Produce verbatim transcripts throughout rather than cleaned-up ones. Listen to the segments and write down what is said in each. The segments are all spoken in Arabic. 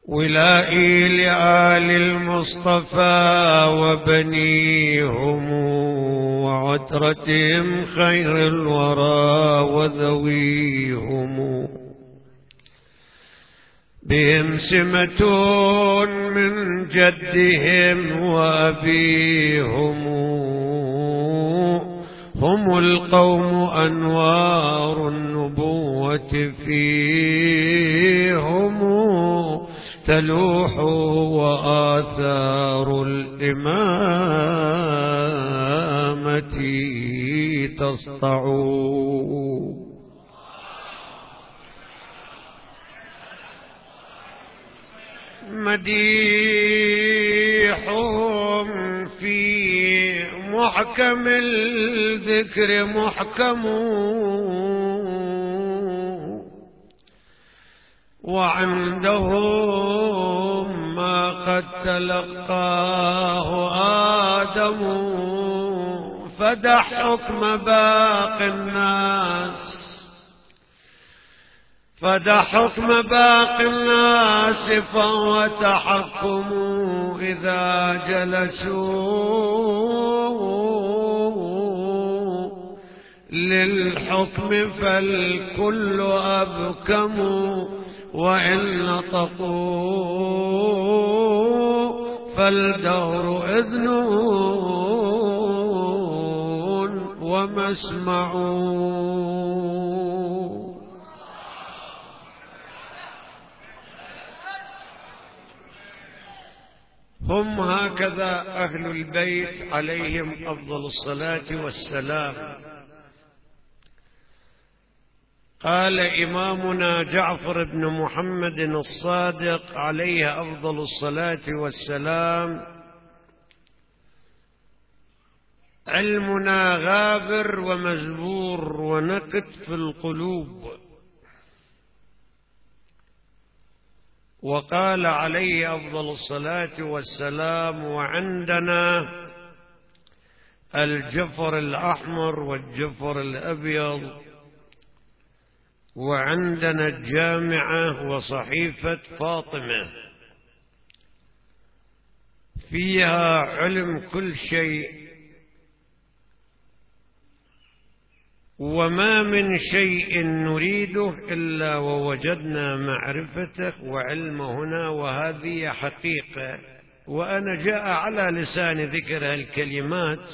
ولائي لآل المصطفى وبنيهم وعترتهم خير الورى وذويهم، بهم سمة من جدهم وأبيهم، هم القوم أنوار النبوة فيهم، تلوح وآثار الإمامة تسطع. مديحهم في محكم الذكر محكم، وعندهم ما قد تلقاه آدم، فدح حكم باقي الناس فدح حكم باقي الناس فهو تحكم، إذا جلسوا للحكم فالكل أبكم، وإن نطقوا فالدهر إذن ومسمعون. هم هكذا أهل البيت عليهم أفضل الصلاة والسلام. قال إمامنا جعفر بن محمد الصادق عليه أفضل الصلاة والسلام: علمنا غابر ومزبور ونكت في القلوب. وقال عليه أفضل الصلاة والسلام: وعندنا الجفر الأحمر والجفر الأبيض، وعندنا الجامعة وصحيفة فاطمة، فيها علم كل شيء، وما من شيء نريده إلا ووجدنا معرفته وعلمه هنا، وهذه حقيقة. وأنا جاء على لسان ذكر الكلمات،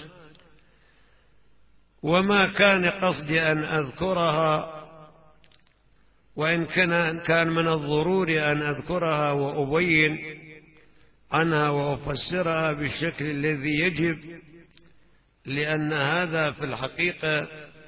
وما كان قصدي أن أذكرها، وإن كان من الضروري أن أذكرها وأبين عنها وأفسرها بالشكل الذي يجب، لأن هذا في الحقيقة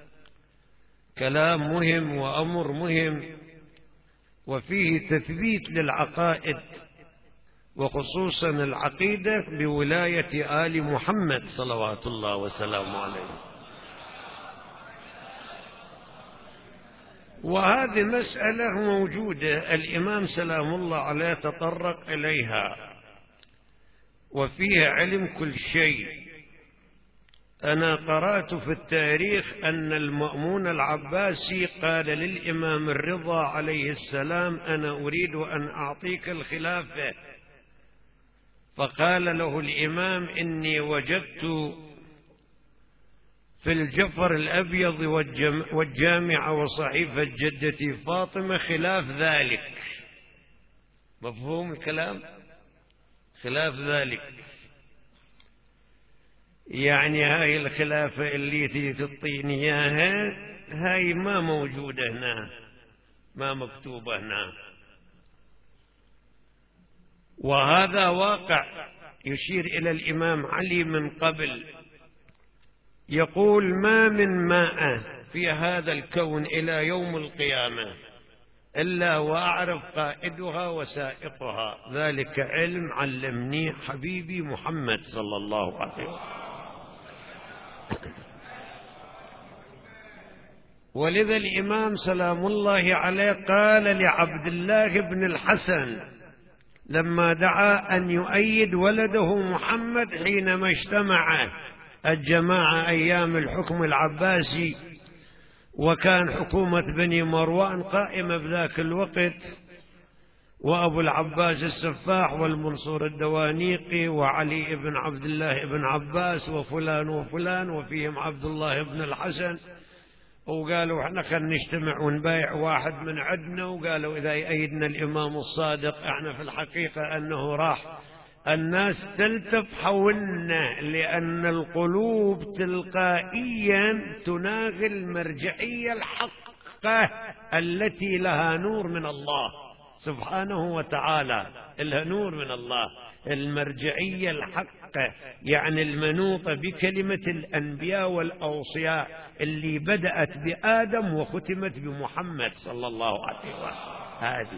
كلام مهم وأمر مهم، وفيه تثبيت للعقائد، وخصوصا العقيدة بولاية آل محمد صلوات الله وسلامه عليه. وهذه مسألة موجودة، الإمام سلام الله عليه تطرق إليها، وفيها علم كل شيء. أنا قرأت في التاريخ أن المأمون العباسي قال للإمام الرضا عليه السلام: أنا أريد أن أعطيك الخلافة. فقال له الإمام: إني وجدت في الجفر الأبيض والجامعة وصحيفة جدتي فاطمة خلاف ذلك. مفهوم الكلام؟ خلاف ذلك، يعني هاي الخلافة اللي تيجي تعطيني إياها هاي ما موجودة هنا، ما مكتوبة هنا. وهذا واقع يشير إلى الإمام علي من قبل، يقول: ما من ماء في هذا الكون إلى يوم القيامة إلا وأعرف قائدها وسائقها، ذلك علم علمني حبيبي محمد صلى الله عليه وسلم. ولذا الإمام سلام الله عليه قال لعبد الله بن الحسن لما دعا أن يؤيد ولده محمد حينما اجتمع الجماعة أيام الحكم العباسي، وكان حكومة بني مروان قائمة بذاك الوقت، وأبو العباس السفاح والمنصور الدوانيقي وعلي بن عبد الله بن عباس وفلان وفلان، وفيهم عبد الله بن الحسن. وقالوا احنا خلينا نجتمع ونبايع واحد من عندنا، وقالوا إذا يأيدنا الإمام الصادق. احنا في الحقيقة أنه راح الناس تلتف حولنا، لأن القلوب تلقائيا تناغي المرجعية الحقة التي لها نور من الله سبحانه وتعالى، لها نور من الله، المرجعية الحقة يعني المنوطة بكلمة الأنبياء والأوصياء اللي بدأت بآدم وختمت بمحمد صلى الله عليه وسلم. هذه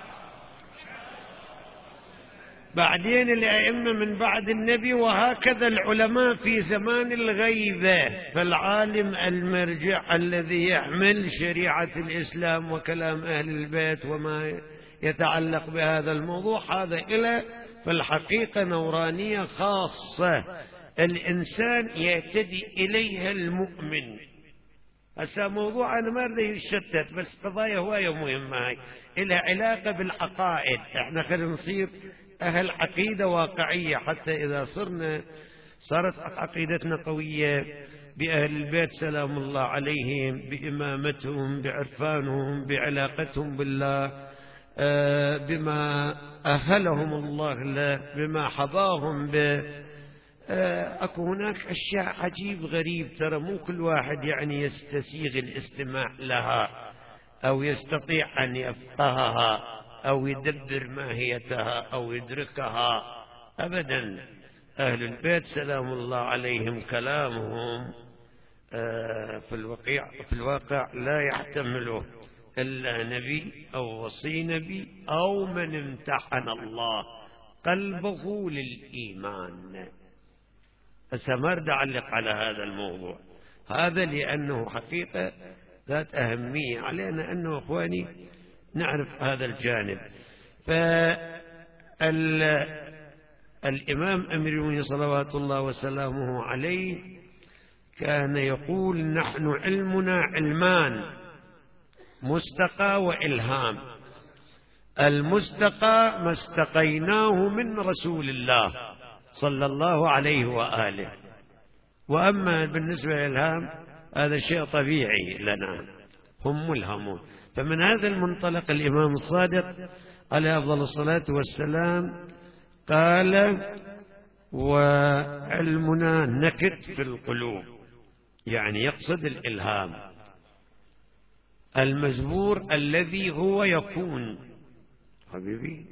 بعدين الأئمة من بعد النبي، وهكذا العلماء في زمان الغيبة. فالعالم المرجع الذي يحمل شريعة الإسلام وكلام أهل البيت وما يتعلق بهذا الموضوع، هذا إلى في الحقيقة نورانية خاصة الإنسان يهتدي إليها المؤمن. هسا موضوع أنا ما أريد يشتت، بس قضايا هواية مهمة هاي إلها علاقة بالعقائد. احنا خلينا نصير أهل عقيدة واقعية، حتى إذا صرنا صارت عقيدتنا قوية بأهل البيت سلام الله عليهم، بإمامتهم، بعرفانهم، بعلاقتهم بالله، بما أهلهم الله له، بما حظاهم به. أكو هناك أشياء عجيب غريب، ترى مو كل واحد يعني يستسيغ الاستماع لها أو يستطيع أن يفقهها أو يدبر ماهيتها أو يدركها أبدا. أهل البيت سلام الله عليهم كلامهم في الواقع في الواقع لا يحتمله إلا نبي أو وصي نبي أو من امتحن الله قلبه للإيمان. أسمرد أعلق على هذا الموضوع هذا، لأنه حقيقة ذات أهمية علينا أنه أخواني نعرف هذا الجانب. فالإمام أمير المؤمنين صلوات الله وسلامه عليه كان يقول: نحن علمنا علمان، مستقى وإلهام. المستقى ما استقيناه من رسول الله صلى الله عليه وآله، وأما بالنسبة للإلهام هذا شيء طبيعي لنا، هم ملهمون. فمن هذا المنطلق الإمام الصادق عليه أفضل الصلاة والسلام قال: وعلمنا نكت في القلوب، يعني يقصد الإلهام المزبور الذي هو يكون. حبيبي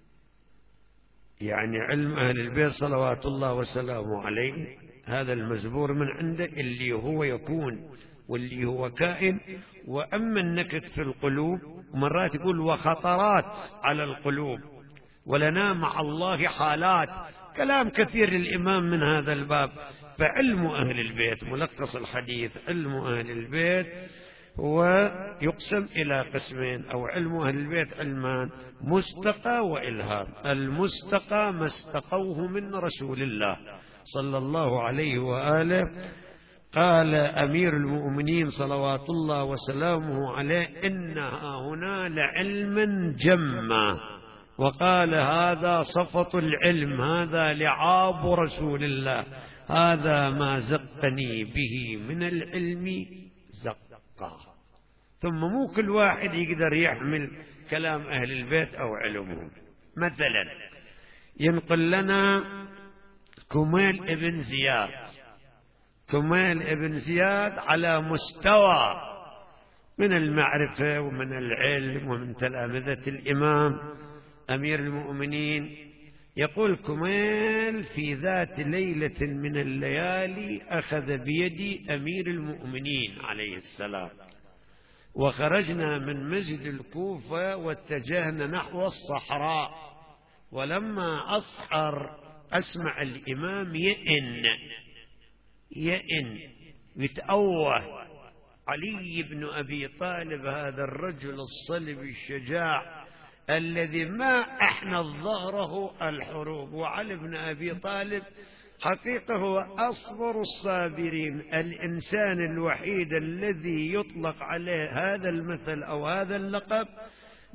يعني علم أهل البيت صلوات الله وسلامه عليه هذا المزبور من عنده اللي هو يكون واللي هو كائن. وأما النكت في القلوب مرات يقول وخطرات على القلوب، ولنا مع الله حالات. كلام كثير للإمام من هذا الباب. فعلم أهل البيت ملخص الحديث، علم أهل البيت هو يقسم إلى قسمين، أو علم أهل البيت علمان: مستقى وإلهام. المستقى ما استقوه من رسول الله صلى الله عليه وآله. قال أمير المؤمنين صلوات الله وسلامه عليه: إنها هنا لعلما جما. وقال: هذا صفة العلم، هذا لعاب رسول الله، هذا ما زقني به من العلم زقا. ثم مو كل واحد يقدر يحمل كلام أهل البيت أو علمهم. مثلا ينقل لنا كميل ابن زياد، كميل ابن زياد على مستوى من المعرفة ومن العلم ومن تلامذة الإمام أمير المؤمنين. يقول كميل: في ذات ليلة من الليالي أخذ بيدي أمير المؤمنين عليه السلام، وخرجنا من مسجد الكوفة واتجهنا نحو الصحراء، ولما أصحر أسمع الإمام يئن يئن يتأوه. علي بن أبي طالب هذا الرجل الصلب الشجاع الذي ما أحنى ظهره الحروب، وعلي بن أبي طالب حقيقة هو أصبر الصابرين، الإنسان الوحيد الذي يطلق عليه هذا المثل أو هذا اللقب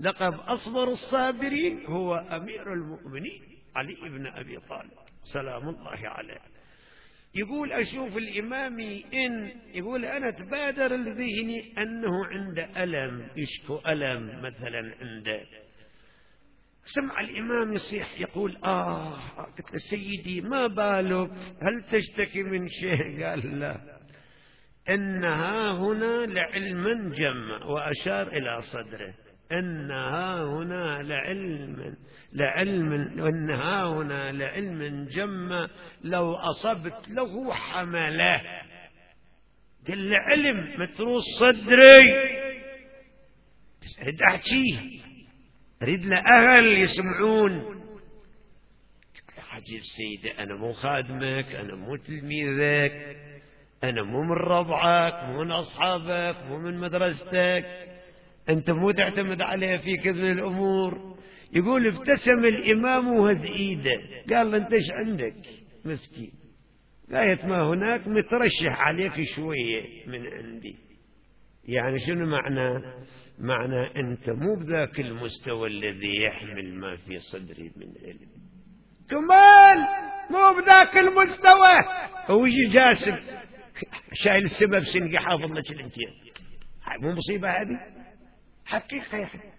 لقب أصبر الصابرين هو أمير المؤمنين علي بن أبي طالب سلام الله عليه. يقول أشوف الإمامي إن يقول أنا تبادر لذهني أنه عنده ألم، يشكو ألم مثلا عنده. سمع الإمام يصيح يقول آه قلت له سيدي ما بالك، هل تشتكي من شيء؟ قال لا، إنها هنا لعلم جم، وأشار إلى صدره، إنها هنا لعلم لعلم وإنها هنا لعلم جم لو أصبت له حمله. قال له علم متروس صدري، بس أريد أحكيه، أريد له أهل يسمعون. عجيب سيدي، أنا مو خادمك، أنا مو تلميذك، أنا مو من ربعك، مو من أصحابك، مو من مدرستك، أنت مو تعتمد عليه في كذا الأمور. يقول ابتسم الإمام وهز إيده، قال له أنت إيش عندك مسكين؟ غاية ما هناك مترشح عليك شوية من عندي. يعني شنو معنى؟ معنى أنت مو بذاك المستوى الذي يحمل ما في صدري من علم، كمال مو بذاك المستوى. هو يجي جاسم شايل السبب سنقي حافظ لك الامتياز، مو مصيبة هذه؟ حقيقة يا حبيبي.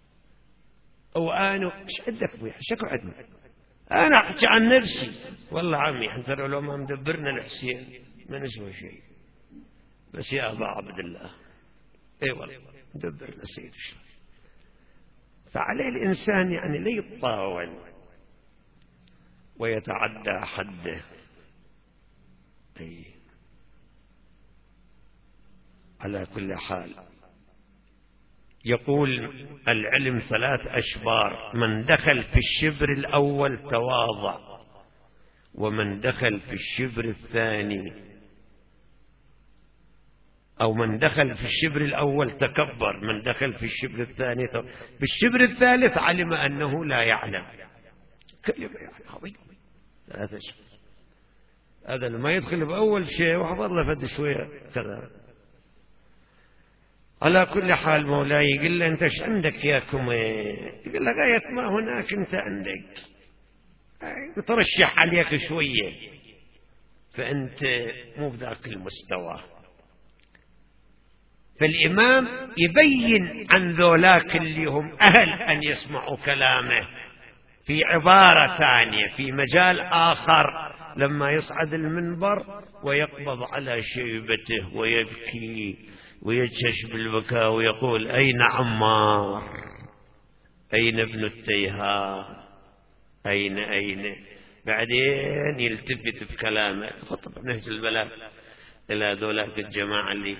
وأنا ايش عندك ابوي؟ شكو عندنا؟ أنا أحكي عن نفسي، والله عمي أنت لو ما مدبرنا الحسين ما نسوى شيء، بس يا أبا عبد الله اي والله مدبرنا سيد الشيخ. فعليه الإنسان يعني لا يتطاول ويتعدى حده. أي على كل حال يقول العلم ثلاث أشبار، من دخل في الشبر الأول تواضع، ومن دخل في الشبر الثاني أو من دخل في الشبر الأول تكبر، من دخل في الشبر الثاني تكبر. بالشبر الثالث علم أنه لا يعلم. كلمة يعني عظيمة. ثلاثة أشبار، هذا ما يدخل بأول شيء وحفظ له فد شوية كذا. على كل حال مولاي يقول له أنت ايش عندك يا كمي؟ يقول له غاية ما هناك أنت عندك، مترشح عليك شوية، فأنت مو بذاك المستوى. فالإمام يبين عن ذولاك اللي هم أهل أن يسمعوا كلامه في عبارة ثانية في مجال آخر، لما يصعد المنبر ويقبض على شيبته ويبكي ويجشش بالبكاء ويقول أين عمار، أين ابن التيهان، أين أين بعدين يلتفت بكلامه. خطب نهج البلاغ إلى ذولاك الجماعة اللي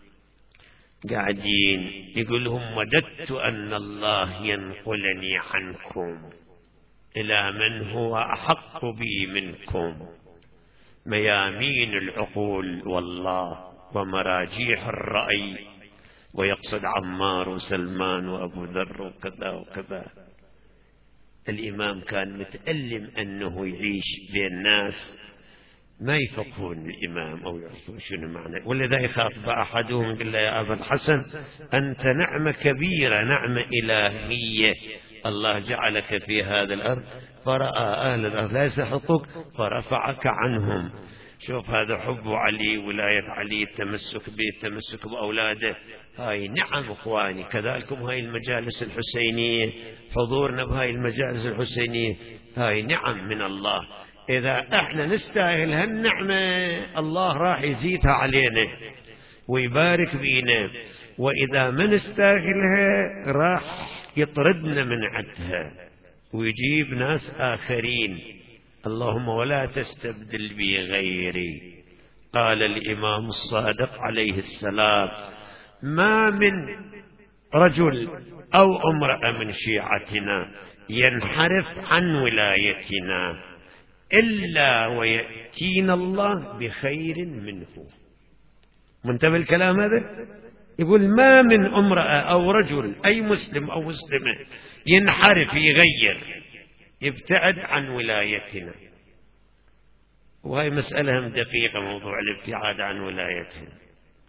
قاعدين يقول لهم وددت أن الله ينقلني عنكم إلى من هو أحق بي منكم، ميامين العقول والله ومراجيح الرأي. ويقصد عمار وسلمان وأبو ذر وكذا وكذا. الإمام كان متألم أنه يعيش بين ناس ما يفقهون الإمام أو يعرفون شنو معنى، ولذا يخاف أحدهم يقول له يا أبا الحسن أنت نعمة كبيرة، نعمة إلهية، الله جعلك في هذا الأرض فرأى أهل الأرض لا يستحقوك فرفعك عنهم. شوف هذا حب علي، ولاية علي، التمسك به، التمسك بأولاده، هاي نعم إخواني. كذلك هاي المجالس الحسينية، حضورنا بهاي المجالس الحسينية هاي نعم من الله. إذا احنا نستاهل هالنعمة الله راح يزيدها علينا ويبارك بينا، وإذا ما نستاهلها راح يطردنا من عندها ويجيب ناس آخرين. اللهم ولا تستبدل بي غيري. قال الإمام الصادق عليه السلام ما من رجل أو امرأة من شيعتنا ينحرف عن ولايتنا إلا ويأتينا الله بخير منه. منتبه الكلام هذا؟ يقول ما من امرأة أو رجل أي مسلم أو مسلمة ينحرف يغير يبتعد عن ولايتنا، وهي مسألة دقيقة موضوع الابتعاد عن ولايتنا.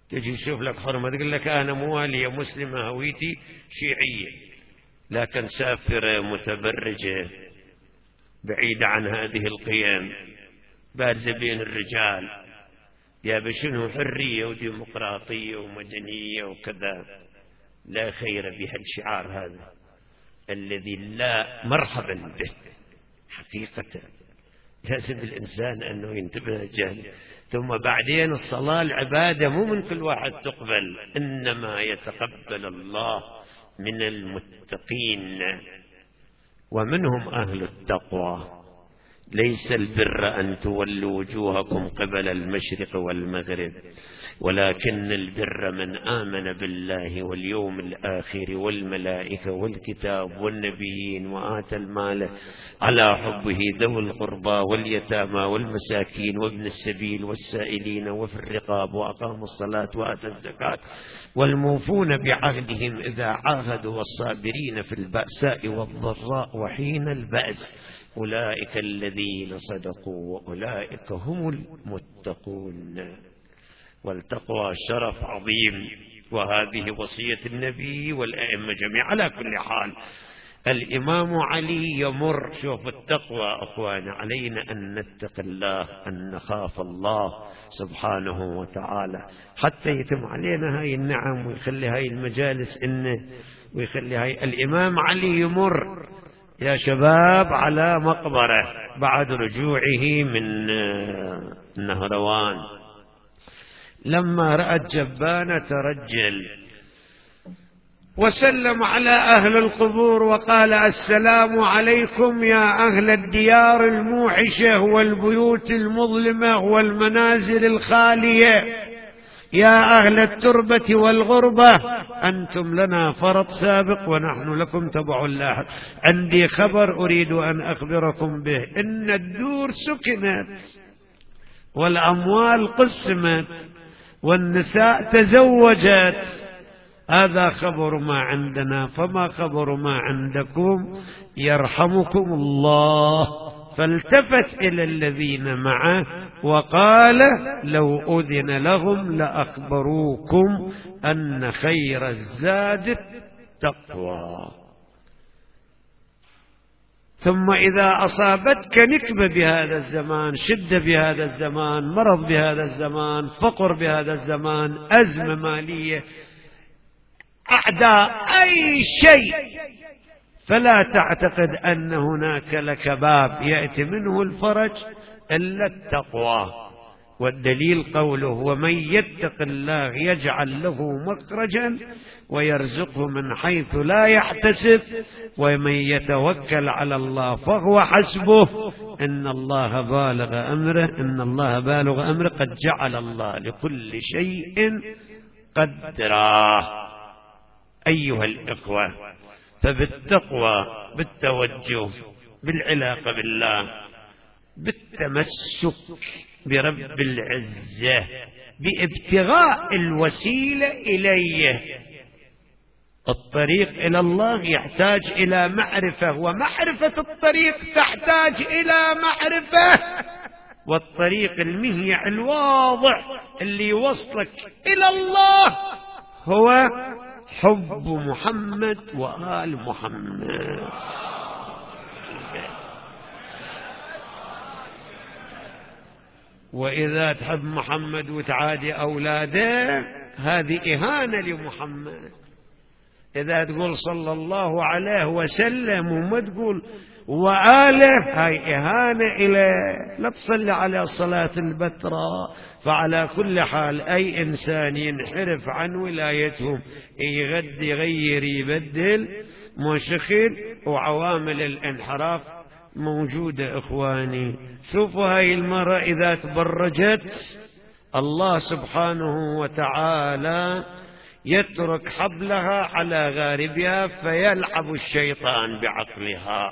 تجي تشوف لك حرمة تقول لك أنا موالية مسلمة هويتي شيعية، لكن سافرة متبرجة بعيدة عن هذه القيم، بارزة بين الرجال، يا بشنو حرية وديمقراطية ومدنية وكذا. لا خير بهالشعار هذا الذي لا مرحبا به حقيقة. لازم الإنسان أنه ينتبه الجهل. ثم بعدين الصلاة العبادة مو من كل واحد تقبل، إنما يتقبل الله من المتقين، ومنهم أهل التقوى. ليس البر أن تولوا وجوهكم قبل المشرق والمغرب، ولكن البر من آمن بالله واليوم الآخر والملائكة والكتاب والنبيين وآتى المال على حبه ذوي القربى واليتامى والمساكين وابن السبيل والسائلين وفي الرقاب وأقام الصلاة وآتى الزكاة والموفون بعهدهم إذا عاهدوا والصابرين في البأساء والضراء وحين البأس أولئك الذين صدقوا وأولئك هم المتقون. والتقوى شرف عظيم، وهذه وصية النبي والأئمة جميعا. على كل حال الإمام علي يمر. شوف التقوى أخوانا، علينا أن نتق الله، أن نخاف الله سبحانه وتعالى حتى يتم علينا هاي النعم ويخلي هاي المجالس إنه ويخلي هاي. الإمام علي يمر يا شباب على مقبرة بعد رجوعه من نهروان، لما رأت جبانة ترجل وسلم على أهل القبور وقال السلام عليكم يا أهل الديار الموحشة والبيوت المظلمة والمنازل الخالية، يا أهل التربة والغربة، أنتم لنا فرط سابق ونحن لكم تبع لاحق. عندي خبر أريد أن أخبركم به، إن الدور سكنت والأموال قسمت والنساء تزوجت. هذا خبر ما عندنا، فما خبر ما عندكم؟ يرحمكم الله. فالتفت إلى الذين معه وقال لو أذن لهم لأخبروكم أن خير الزاد التقوى. ثم إذا أصابتك نكبة بهذا الزمان، شدة بهذا الزمان، مرض بهذا الزمان، فقر بهذا الزمان، أزمة مالية، أعداء، أي شيء، فلا تعتقد أن هناك لك باب يأتي منه الفرج إلا التقوى. والدليل قوله ومن يتق الله يجعل له مخرجا ويرزقه من حيث لا يحتسب ومن يتوكل على الله فهو حسبه إن الله بالغ أمره إن الله بالغ أمره قد جعل الله لكل شيء قدرا. أيها الإخوة، فبالتقوى، بالتوجه، بالعلاقة بالله، بالتمسك برب العزة، بابتغاء الوسيلة إليه. الطريق إلى الله يحتاج إلى معرفة، ومعرفة الطريق تحتاج إلى معرفة. والطريق المهيع الواضح اللي يوصلك إلى الله هو حب محمد وآل محمد. وإذا تحب محمد وتعادي أولاده هذه إهانة لمحمد. إذا تقول صلى الله عليه وسلم وما تقول وآله هاي إهانة إليه. لا تصلي على صلاة البتراء. فعلى كل حال أي إنسان ينحرف عن ولايتهم يغد يغير يبدل مشخل، وعوامل الانحراف موجودة. إخواني شوفوا هاي المرأة إذا تبرجت الله سبحانه وتعالى يترك حبلها على غاربها فيلعب الشيطان بعقلها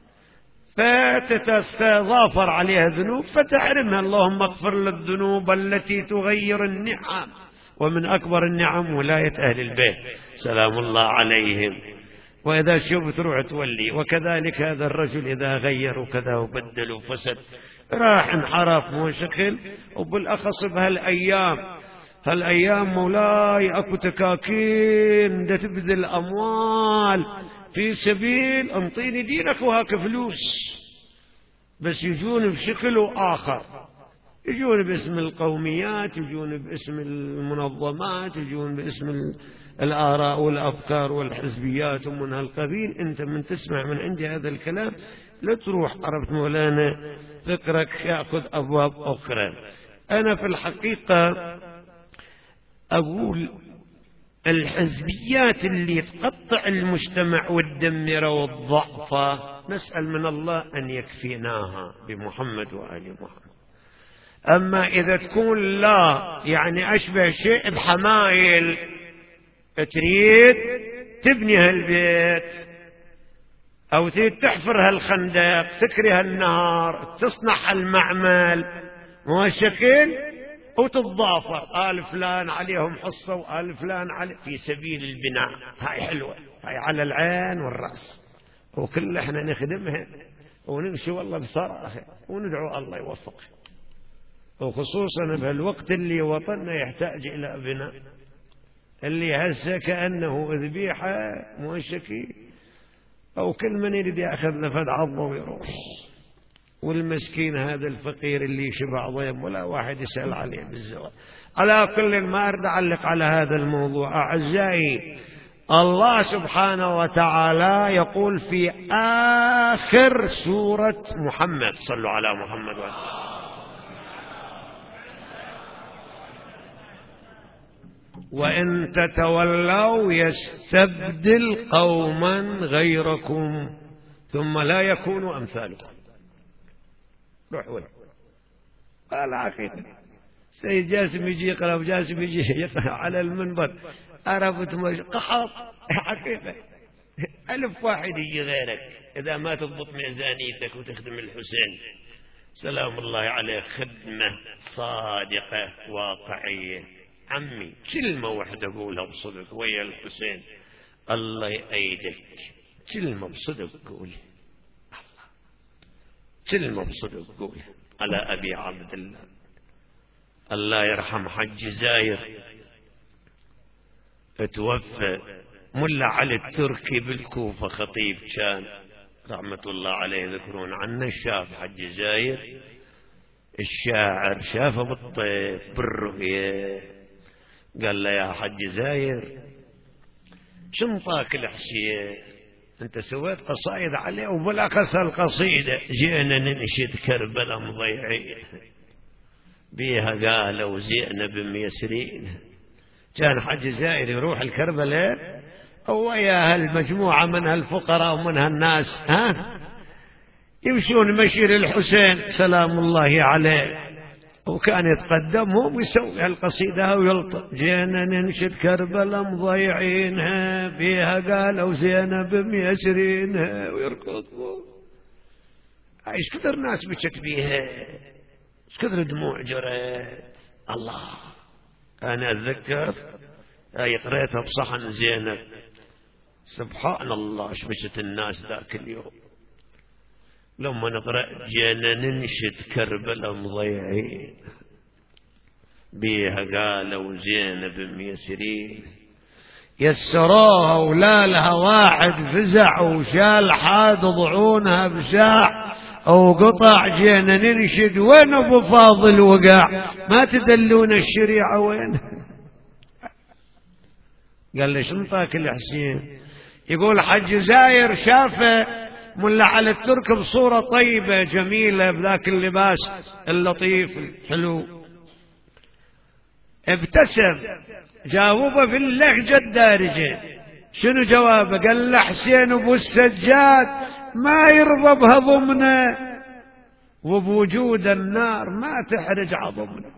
فتتضافر عليها ذنوب فتحرمها. اللهم اغفر للذنوب التي تغير النعم، ومن أكبر النعم ولاية أهل البيت سلام الله عليهم. وإذا شوف تروح تولي. وكذلك هذا الرجل إذا غير وكذا وبدل وفسد راح انحرف مشكل. وبالأخص بهالأيام هالأيام مولاي أكو تكاكين دا تبذل أموال في سبيل انطيني دينك وهاك فلوس، بس يجون بشكل آخر، يجون باسم القوميات، يجون باسم المنظمات، يجون باسم الآراء والأفكار والحزبيات ومن هالقبيل. أنت من تسمع من عندي هذا الكلام لا تروح، عرفت مولانا، فكرك يأخذ أبواب أخرى. أنا في الحقيقة أقول الحزبيات اللي تقطع المجتمع والدمر والضعف نسأل من الله أن يكفيناها بمحمد وآل محمد. أما إذا تكون لا يعني أشبه شيء بحمايل، تريد تبني هالبيت أو تريد تحفر هالخندق، تكري هالنهار، تصنع هالمعمل، موشكين وتتضافر، آل فلان عليهم حصة وآل فلان علي في سبيل البناء. هاي حلوة، هاي على العين والرأس، وكل احنا نخدمها ونمشي والله بصراحة وندعو الله يوفق، وخصوصا بهالوقت اللي وطننا يحتاج إلى بناء، اللي هسه كأنه ذبيحة موشكي، أو كل من يريد يأخذ نفد عضه ويروح، والمسكين هذا الفقير اللي شبع ضيم ولا واحد يسأل عليه بالزواج. على كل ما أريد أعلق على هذا الموضوع أعزائي، الله سبحانه وتعالى يقول في آخر سورة محمد، صلوا على محمد وآله، وإن تتولوا يستبدل قوما غيركم ثم لا يكونوا أمثالكم. روح وين قال عقيدة سيد جاسم يجي يقرأ، جاسم يجي يقرأ على المنبر، عرفت مش قحط عقيدة ألف واحد يجي غيرك إذا ما تضبط ميزانيتك وتخدم الحسين سلام الله عليه خدمة صادقة واقعية. عمي كلمة واحدة قولها بصدق ويا الحسين، الله يأيدك، كلمة بصدق قولها، كلمة بصدق قولها على أبي عبد الله. الله يرحم حج زاير توفى، ملا علي التركي بالكوفة خطيب كان رحمة الله عليه، يذكرون عنه، شاف حج زاير الشاعر، شافه بالطيف بالرؤية، قال له يا حج زاير شنطاك الحسين، انت سويت قصائد عليه وبالأخص القصيدة جئنا ننشد كربلاء مضيعين بيها قالوا زينب ميسرين. كان حج زاير يروح الكربلاء ويا هالمجموعة من هالفقراء ومن هالناس ها يمشون مشير الحسين سلام الله عليه، وكان يتقدمهم ويسوي هالقصيدة ويلطف، جينا ننشد كربلاء مضيعينها فيها قالوا زينب ميسرينها، ويركضون. ايش كثر ناس بكت بيها، ايش كثر دموع جرت. الله انا اتذكر هاي قريتها بصحن زينب، سبحان الله ايش بكت الناس ذاك اليوم لما نقرأ جينا ننشد كربلاء مضيعين بيها قالوا زينب ميسرين، يسروها ولا لها واحد فزع وشال حاد ضعونها بساع وقطع، جينا ننشد وين ابو فاضل وقع، ما تدلون الشريعة وين. قال لي شنطاك الحسين، يقول حج زاير شافه ملا على الترك بصورة طيبة جميلة بذاك اللباس اللطيف الحلو، ابتسم، جاوبه في اللهجة الدارجة. شنو جوابه؟ قال له حسين ابو السجاد ما يرضى بهضمنا وبوجود النار ما تحرج عظمنا.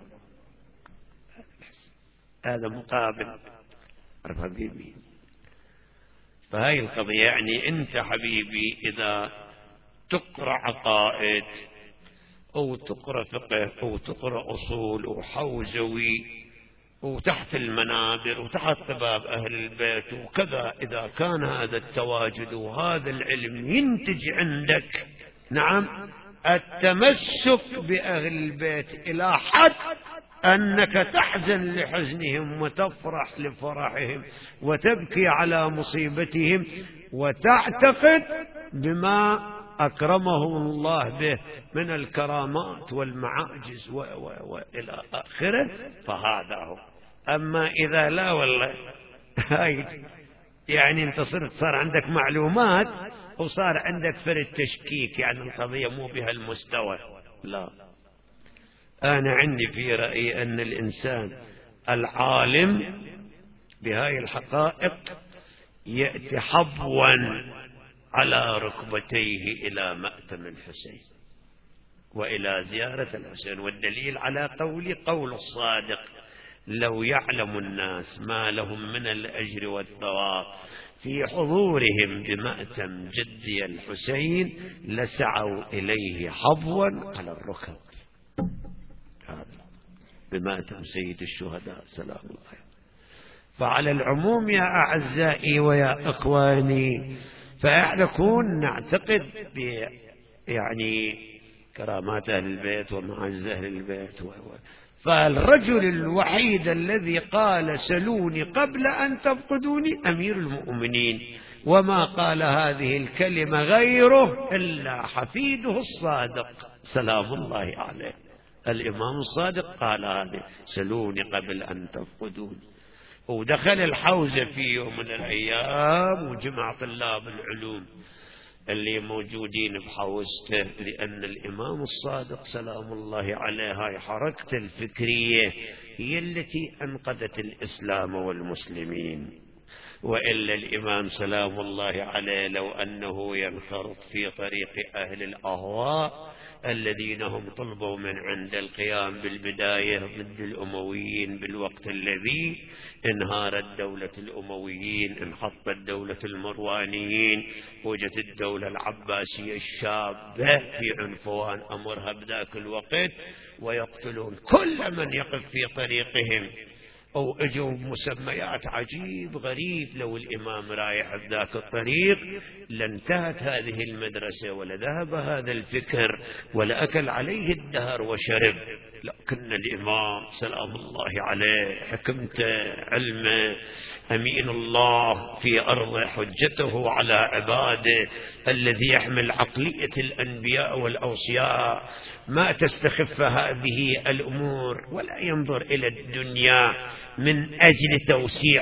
هذا مقابل حبيبي. فهاي القضية يعني أنت حبيبي إذا تقرأ عقائد أو تقرأ فقه أو تقرأ أصول وحوزوي وتحت المنابر وتحت قباب أهل البيت وكذا، إذا كان هذا التواجد وهذا العلم ينتج عندك نعم التمسك بأهل البيت إلى حد أنك تحزن لحزنهم وتفرح لفرحهم وتبكي على مصيبتهم وتعتقد بما أكرمهم الله به من الكرامات والمعاجز وإلى آخره، فهذا هو. أما إذا لا والله هاي يعني أنت صرت صار عندك معلومات وصار عندك فرد تشكيك، يعني القضية مو بهالمستوى. لا، أنا عندي في رأيي أن الإنسان العالم بهاي الحقائق يأتي حبوا على ركبتيه إلى مأتم الحسين وإلى زيارة الحسين. والدليل على قولي قول الصادق: لو يعلم الناس ما لهم من الأجر والثواب في حضورهم بمأتم جدي الحسين لسعوا إليه حبوا على الركب. بمأتم سيد الشهداء سلام الله. فعلى العموم يا أعزائي ويا إخواني، فنكون نعتقد ب يعني كرامات أهل البيت ومعز أهل البيت. فالرجل الوحيد الذي قال سلوني قبل أن تفقدوني أمير المؤمنين، وما قال هذه الكلمة غيره إلا حفيده الصادق سلام الله عليه. الإمام الصادق قال هذه سلوني قبل أن تفقدوني. ودخل الحوزة في يوم من الأيام وجمع طلاب العلوم اللي موجودين بحوزته، لأن الإمام الصادق سلام الله عليه هاي حركته الفكرية هي التي أنقذت الإسلام والمسلمين. وإلا الإمام سلام الله عليه لو أنه ينخرط في طريق أهل الأهواء الذين هم طلبوا من عند القيام بالبداية ضد الأمويين بالوقت الذي انهارت دولة الأمويين، انحطت دولة المروانيين، وجدت الدولة العباسية الشابة في عنفوان أمرها بذاك الوقت، ويقتلون كل من يقف في طريقهم، أو اجوا مسميات عجيب غريب. لو الإمام رايح بذاك الطريق لانتهت هذه المدرسة ولذهب هذا الفكر ولأكل عليه الدهر وشرب. لكن الإمام سلام الله عليه حكمته علمه أمين الله في أرضه حجته على عباده الذي يحمل عقلية الأنبياء والأوصياء ما تستخف هذه الأمور، ولا ينظر إلى الدنيا من أجل توسيع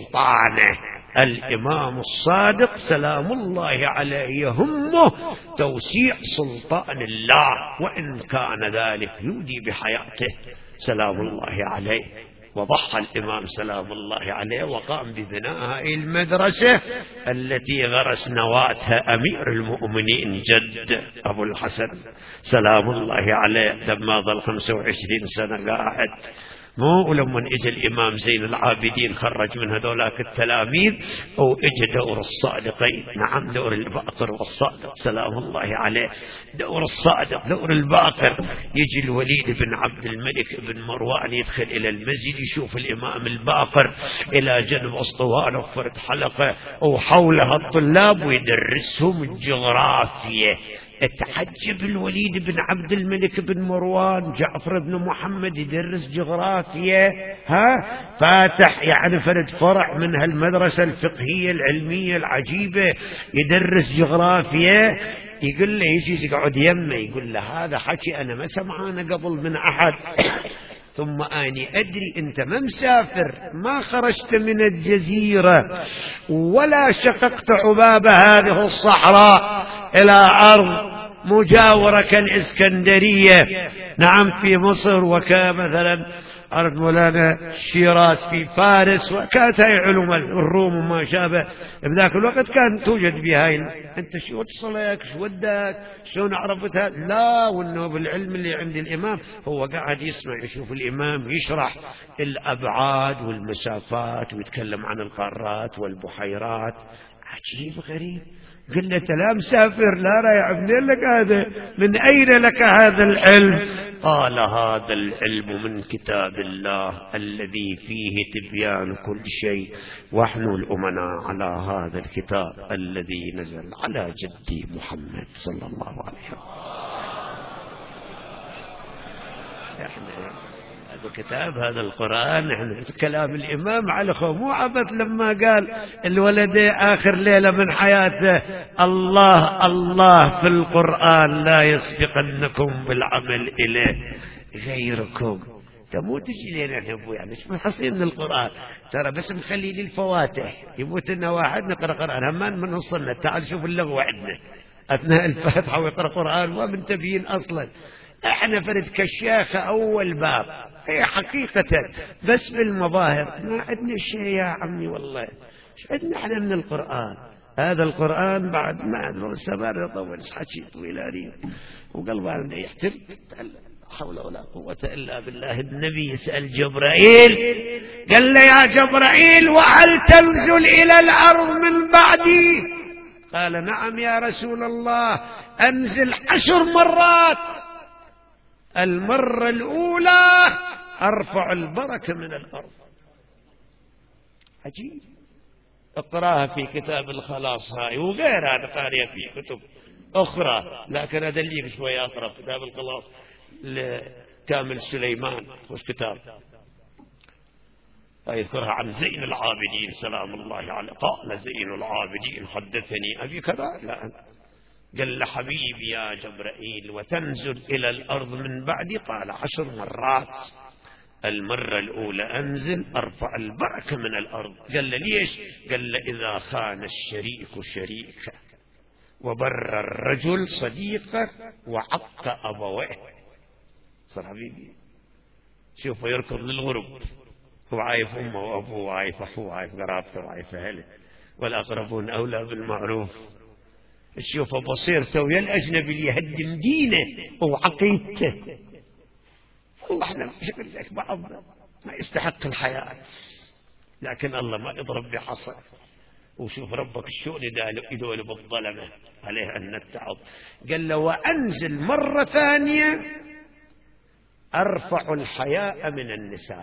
سلطانه. الإمام الصادق سلام الله عليه يهمه توسيع سلطان الله، وإن كان ذلك يودي بحياته سلام الله عليه. وضحى الإمام سلام الله عليه وقام ببناء هذه المدرسة التي غرس نواتها أمير المؤمنين جد أبو الحسن سلام الله عليه، لما ظل خمسة وعشرين سنة قاعد. مو لما اجى الإمام زين العابدين خرج من هذولاك التلاميذ، أو اجى دور الصادقين. نعم، دور الباقر والصادق سلام الله عليه، دور الصادق دور الباقر. يجي الوليد بن عبد الملك بن مروان يدخل إلى المسجد يشوف الإمام الباقر إلى جنب أسطوانة وفرد حلقة وحولها الطلاب ويدرسهم الجغرافيا. اتعجب الوليد بن عبد الملك بن مروان، جعفر بن محمد يدرس جغرافيا، ها فاتح يعني فرد فرع من هالمدرسة الفقهية العلمية العجيبة يدرس جغرافيا. يقول له يجي يقعد يمه يقول له هذا حكي أنا ما سمعانه قبل من أحد. ثم أني أدري أنت ما مسافر، ما خرجت من الجزيرة ولا شققت عباب هذه الصحراء إلى أرض مجاورة كالإسكندرية، نعم في مصر، وكمثلا أرض مولانا شيراز في فارس، وكانت هاي علوم الروم وما شابه بذاك الوقت كان توجد بهاي. أنت شو تصلك شو ودك شلون عرفتها؟ لا، وإنه بالعلم اللي عند الإمام هو قاعد يسمع يشوف الإمام يشرح الأبعاد والمسافات ويتكلم عن القارات والبحيرات. عجيب غريب. قلت لا مسافر، لا رايح، منين لك هذا؟ من أين لك هذا العلم؟ قال هذا العلم من كتاب الله الذي فيه تبيان كل شيء، ونحن الأمناء على هذا الكتاب الذي نزل على جدي محمد صلى الله عليه وسلم. احنا هذا كتاب، هذا القرآن. يعني كلام الإمام على خو مو عبث لما قال الولد آخر ليلة من حياته الله الله في القرآن لا يسبقنكم بالعمل إليه غيركم. مو تجي لنا يا ابوي يعني مش محصلين من القرآن ترى، بس مخلي لي الفواتح. يموت لنا واحد نقرأ قرآن همان من وصلنا، تعال شوف اللغة عندنا أثناء الفاتحة ويقرأ قرآن وما منتبهين أصلا. احنا فرد كشاخة أول باب هي حقيقة، بس بالمظاهر ما عندنا شيء يا عمي والله. ايش عندنا احنا من القرآن؟ هذا القرآن بعد ما أدري السبار يطول حكي طويل أريد وقلبه عنده يحتر. حول ولا قوة إلا بالله. النبي يسأل جبرائيل قال له يا جبرائيل وهل تنزل إلى الأرض من بعدي؟ قال نعم يا رسول الله، أنزل عشر مرات. المرة الأولى أرفع البركة من الأرض. عجيب. اقراها في كتاب الخلاص هاي وغيرها نقاريها في كتب أخرى، لكن أدليك شوية أقرأ كتاب الخلاص لكامل سليمان وش كتاب يذكرها عن زين العابدين سلام الله عليه. قال زين العابدين حدثني أبي كذا، لا قال له حبيبي يا جبرائيل وتنزل إلى الأرض من بعدي؟ قال عشر مرات. المرة الأولى أنزل أرفع البركة من الأرض. قال له ليش؟ قال له إذا خان الشريك شريكه وبر الرجل صديقه وعق أبويه. صار حبيبي شوفوا يركض للغرب، هو عايف أمه وأبوه وعايف أخوه وعايف قرابته وعايف أهله، والأقربون أولى بالمعروف. تشوفه بصيرته ويا الأجنبي اللي يهدم دينه وعقيدته. والله احنا مش لك بعض ما يستحق الحياة، لكن الله ما يضرب بعصا. وشوف ربك شلون يدول بالظلمة عليه أن نتعظ. قال له وأنزل مرة ثانية أرفع الحياء من النساء.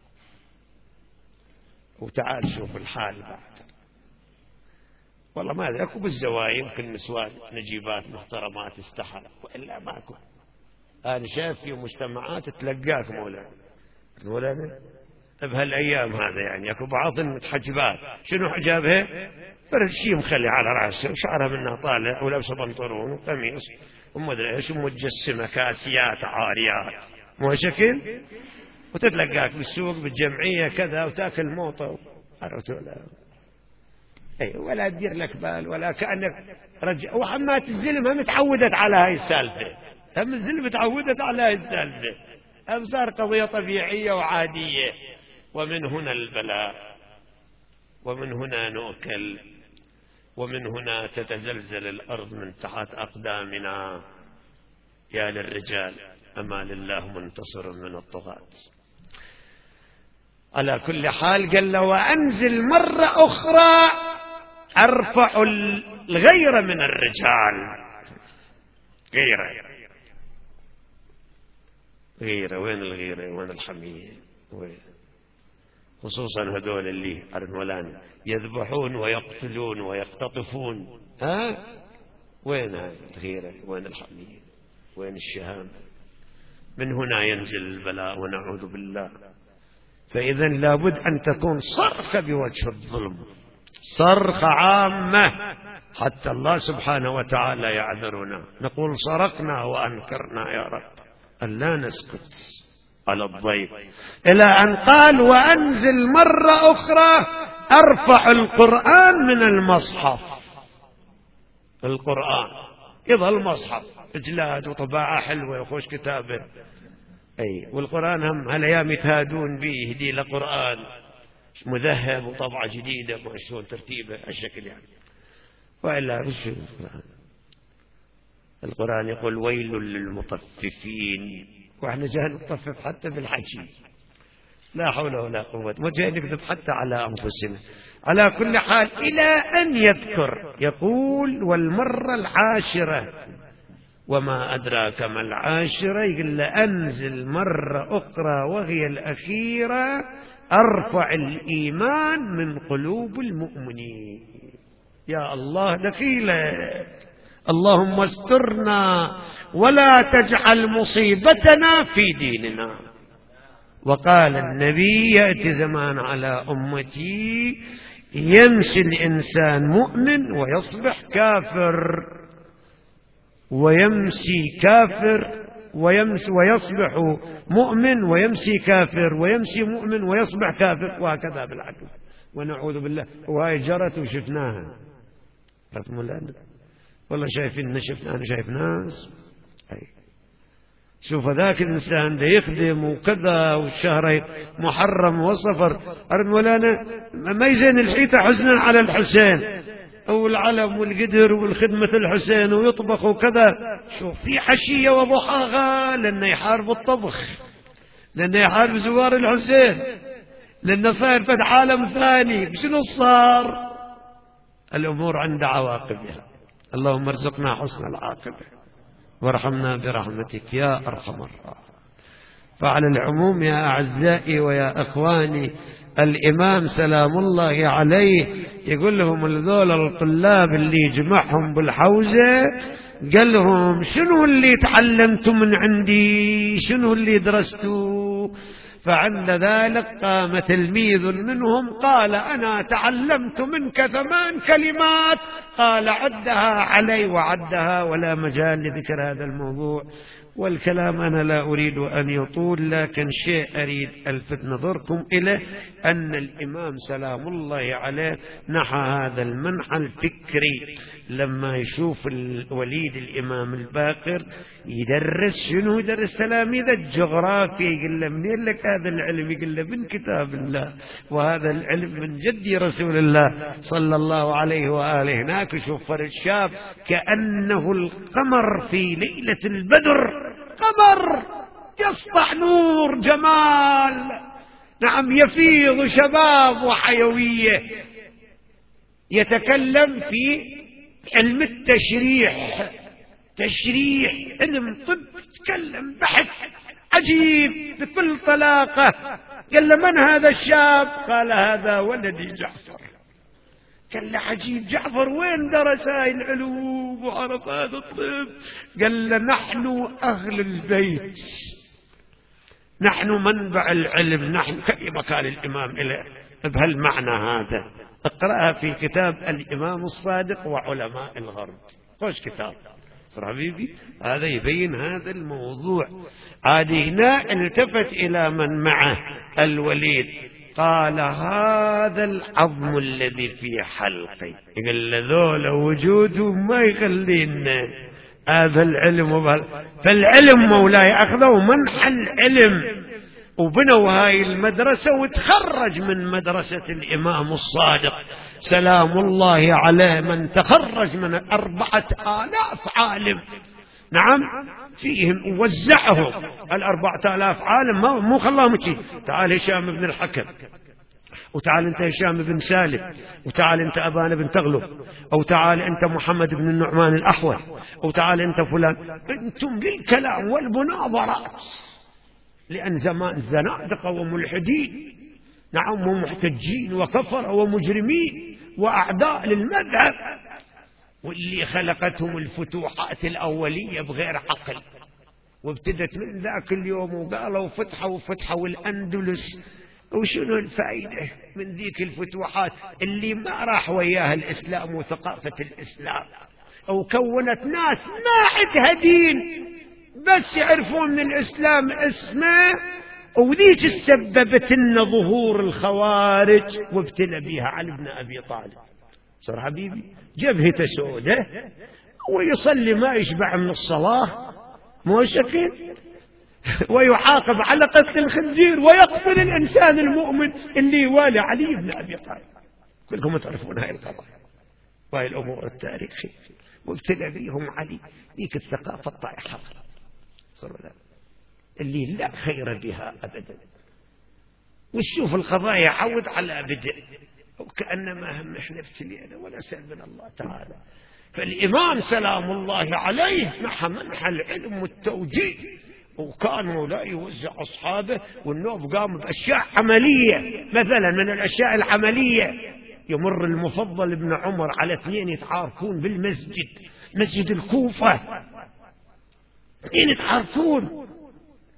وتعال شوف الحال بعد. والله ما ذاك بالزوايا يمكن نسوان نجيبات محترمات استحى، وإلا ماكو. أنا شايف في مجتمعات تلقاك مولانا مولانا بهالأيام هذا يعني أكو بعض المتحجبات شنو حجابها؟ فرد شيء مخلي على رأسه وشعرها منها طالع ولابسه بنطلون وقميص وما أدري إيش ومتجسمة كاسيات عاريات مو شكل، وتتلقاك بالسوق بالجمعية كذا وتاكل موطة عرفت ولا أي ولا تدير لك بال ولا كأنك رجع. وحمات الزلم هم تعودت على هاي السالفة، هم الزلم تعودت على هاي السالفة، هم صار قضية طبيعية وعادية. ومن هنا البلاء، ومن هنا نؤكل، ومن هنا تتزلزل الأرض من تحت أقدامنا. يا للرجال أما لله منتصر من الطغاة. على كل حال قال له وأنزل مرة أخرى أرفع الغيرة من الرجال. غيرة غيرة وين الغيرة وين الحمية وين؟ خصوصا هذول اللي عرفوا يذبحون ويقتلون ويختطفون. ها وين الغيرة وين الحمية وين الشهامة؟ من هنا ينزل البلاء ونعوذ بالله. فإذا لابد أن تكون صرخة بوجه الظلم، صرخة عامة حتى الله سبحانه وتعالى يعذرنا. نقول صرخنا وأنكرنا يا رب أن لا نسكت على الضيف، إلى أن قال وأنزل مرة أخرى أرفع القرآن من المصحف. القرآن يظل مصحف إجلاد وطباعة حلوة وخوش كتابه أي، والقرآن هم هالأيام يتهادون به يهدي لقرآن مذهب وطبعة جديدة ما شلون ترتيبه الشكل يعني. وإلا رشد القرآن يقول ويل للمطففين، وإحنا جاي نطفف حتى بالحكي، لا حول ولا قوة، وجاي نكذب حتى على أنفسنا. على كل حال إلى أن يذكر يقول والمرة العاشرة وما أدراك ما العاشرة، يقول لأنزل مرة أخرى وهي الأخيرة أرفع الإيمان من قلوب المؤمنين. يا الله دخيلة، اللهم استرنا ولا تجعل مصيبتنا في ديننا. وقال النبي يأتي زمان على أمتي يمشي الإنسان مؤمن ويصبح كافر، ويمشي كافر ويمشي ويصبح مؤمن ويمشي كافر، ويمشي مؤمن ويصبح كافر، وهكذا بالعكس، ونعوذ بالله. وهي جرت وشفناها، والله شايفين شفنا أنا شايف ناس. أي شوف ذاك الإنسان ده يخدم وكذا والشهر محرم وصفر ولانا ما يزين الحيطة حزنا على الحسين أو العلم والقدر والخدمة الحسين ويطبخ وكذا. شوف في حشية وضحاها لأنه يحارب الطبخ، لأنه يحارب زوار الحسين، لأنه صار في عالم ثاني. شنو صار؟ الأمور عند عواقبها. اللهم ارزقنا حسن العاقبة وارحمنا برحمتك يا أرحم الراحمين. فعلى العموم يا أعزائي ويا أخواني، الإمام سلام الله عليه يقول لهم الذول الطلاب اللي يجمعهم بالحوزة، قال لهم شنو اللي تعلمتوا من عندي، شنو اللي درستوا؟ فعند ذلك قام تلميذ منهم قال أنا تعلمت منك ثمان كلمات. قال عدها علي، وعدها، ولا مجال لذكر هذا الموضوع والكلام أنا لا أريد أن يطول، لكن شيء أريد ألفت نظركم إليه أن الإمام سلام الله عليه نحى هذا المنحى الفكري لما يشوف الوليد الإمام الباقر يدرس. شنو يدرس؟ تلاميذ الجغرافيا. يقول له منين لك هذا العلم؟ يقول له من كتاب الله، وهذا العلم من جدي رسول الله صلى الله عليه وآله. هناك شوف الشاب كأنه القمر في ليلة البدر، قمر يسطع نور جمال، نعم يفيض شباب وحيوية. يتكلم في علم التشريح، تشريح علم طب، يتكلم بحث عجيب بكل طلاقة. قال له من هذا الشاب؟ قال هذا ولدي جعفر. قال له عجيب، جعفر وين درس هاي العلوم وعرف هذا الطب؟ قال له نحن أهل البيت، نحن منبع العلم، نحن كما قال الإمام إليه بهالمعنى هذا. اقرأها في كتاب الإمام الصادق وعلماء الغرب، خوش كتاب حبيبي، هذا يبين هذا الموضوع. عاد هنا التفت إلى من معه الوليد قال هذا العظم الذي في حلقي. قال له ذول وجوده ما يخلينا هذا العلم وبال. فالعلم مولاي أخذوا منح العلم وبنوا هاي المدرسة، وتخرج من مدرسة الإمام الصادق سلام الله عليه من تخرج من أربعة آلاف عالم، نعم فيهم وزعهم الأربعة آلاف عالم، مو خلاهم شيء. تعال هشام بن الحكم، وتعال انت هشام بن سالم، وتعال انت أبان بن تغلب، أو تعال انت محمد بن النعمان الأحول، أو تعال انت فلان. انتم للكلام والمناظرات، لأن زمان زنادقة وملحدين، نعم ومحتجين وكفر ومجرمين وأعداء للمذهب، واللي خلقتهم الفتوحات الأولية بغير عقل. وابتدت من ذاك اليوم وقالوا فتحوا فتحوا الأندلس. وشنو الفائدة من ذيك الفتوحات اللي ما راح وياها الإسلام وثقافة الإسلام، أو كونت ناس ما عندها دين بس يعرفون من الإسلام اسمه، وذيك سببت لنا ظهور الخوارج وابتلى بها علي بن أبي طالب. صار حبيبي جبهته سودة ويصلي ما يشبع من الصلاة موشكين، ويعاقب على قتل الخنزير، ويقتل الإنسان المؤمن اللي يوالي علي بن أبي طالب. كلكم تعرفون هاي القضايا وهاي الأمور التاريخية. وابتلى بهم علي ذيك الثقافة الطائحة اللي لا خير بها أبدا. وشوف القضايا عود على بدء، وكأنما هم احنا ابتلينا ولا سألنا الله تعالى. فالإمام سلام الله عليه نحى منح العلم والتوجيه، وكانوا لا يوزع أصحابه، والنوب قام بأشياء عملية. مثلا من الأشياء العملية يمر المفضل ابن عمر على اثنين يتعاركون بالمسجد، مسجد الكوفة، اثنين يتعاركون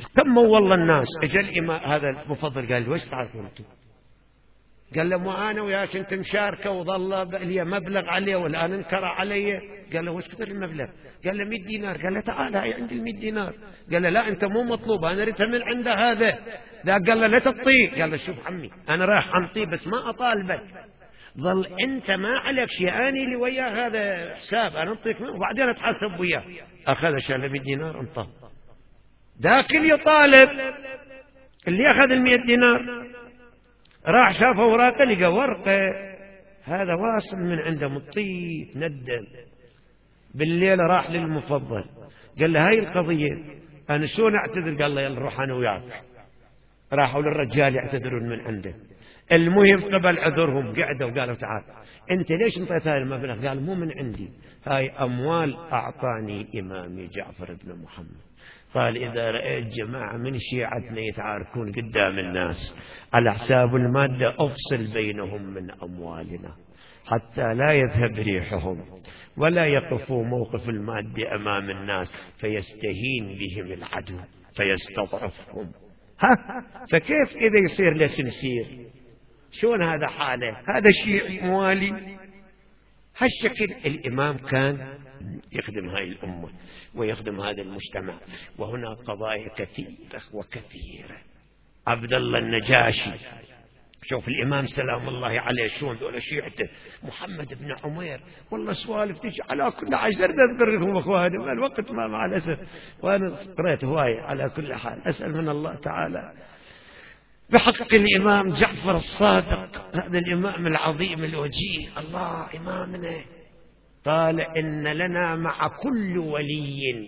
تموا والله الناس. اجى الإمام هذا المفضل قال وش تعرفون انتم؟ قال له مو انا وياك كنت مشاركه وظل لي مبلغ عليه والان انكر علي. قال له وش كثر المبلغ؟ قال له مئة دينار. قال له تعال هاي عندي ال مئة دينار. قال له لا انت مو مطلوب، انا ريتها من عند هذا. لا قال له لا تعطيه. قال له شوف عمي انا رايح انطيه بس ما اطالبك، ظل انت ما عليك شيء، اني اللي وياه هذا حساب انا انطيك منه وبعدين اتحاسب وياه. اخذ شال مئة دينار انطاه. ذاك اللي يطالب اللي اخذ ال مئة دينار راح شاف اوراقه لقى ورقه هذا واصل من عنده مطيب ندم. بالليل راح للمفضل قال له هاي القضيه انا شلون اعتذر؟ قال له يلا روح انا وياك. راحوا للرجال يعتذرون من عنده. المهم قبل عذرهم قعدوا وقالوا تعال انت ليش انطيت هذا المبلغ؟ قال مو من عندي، هاي اموال اعطاني امامي جعفر بن محمد. قال إذا رأيت جماعة من شيعتنا يتعاركون قدام الناس على حساب المادة أفصل بينهم من أموالنا حتى لا يذهب ريحهم ولا يقفوا موقف المادة أمام الناس فيستهين بهم العدو فيستضعفهم. ها فكيف إذا يصير له سمسير؟ شلون هذا حاله؟ هذا شيعي موالي. هالشكل الإمام كان يخدم هاي الأمة ويخدم هذا المجتمع. وهنا قضايا كثيرة وكثيرة. عبد الله النجاشي شوف الإمام سلام الله عليه شلون دول شيعته. محمد بن عمير والله سوالف تجي على كل حال أذكر لكم أخواني ما الوقت ما مع الأسف وأنا قرأت هواية. على كل حال أسأل من الله تعالى بحق الإمام جعفر الصادق هذا الإمام العظيم الوجيه الله إمامنا قال إن لنا مع كل ولي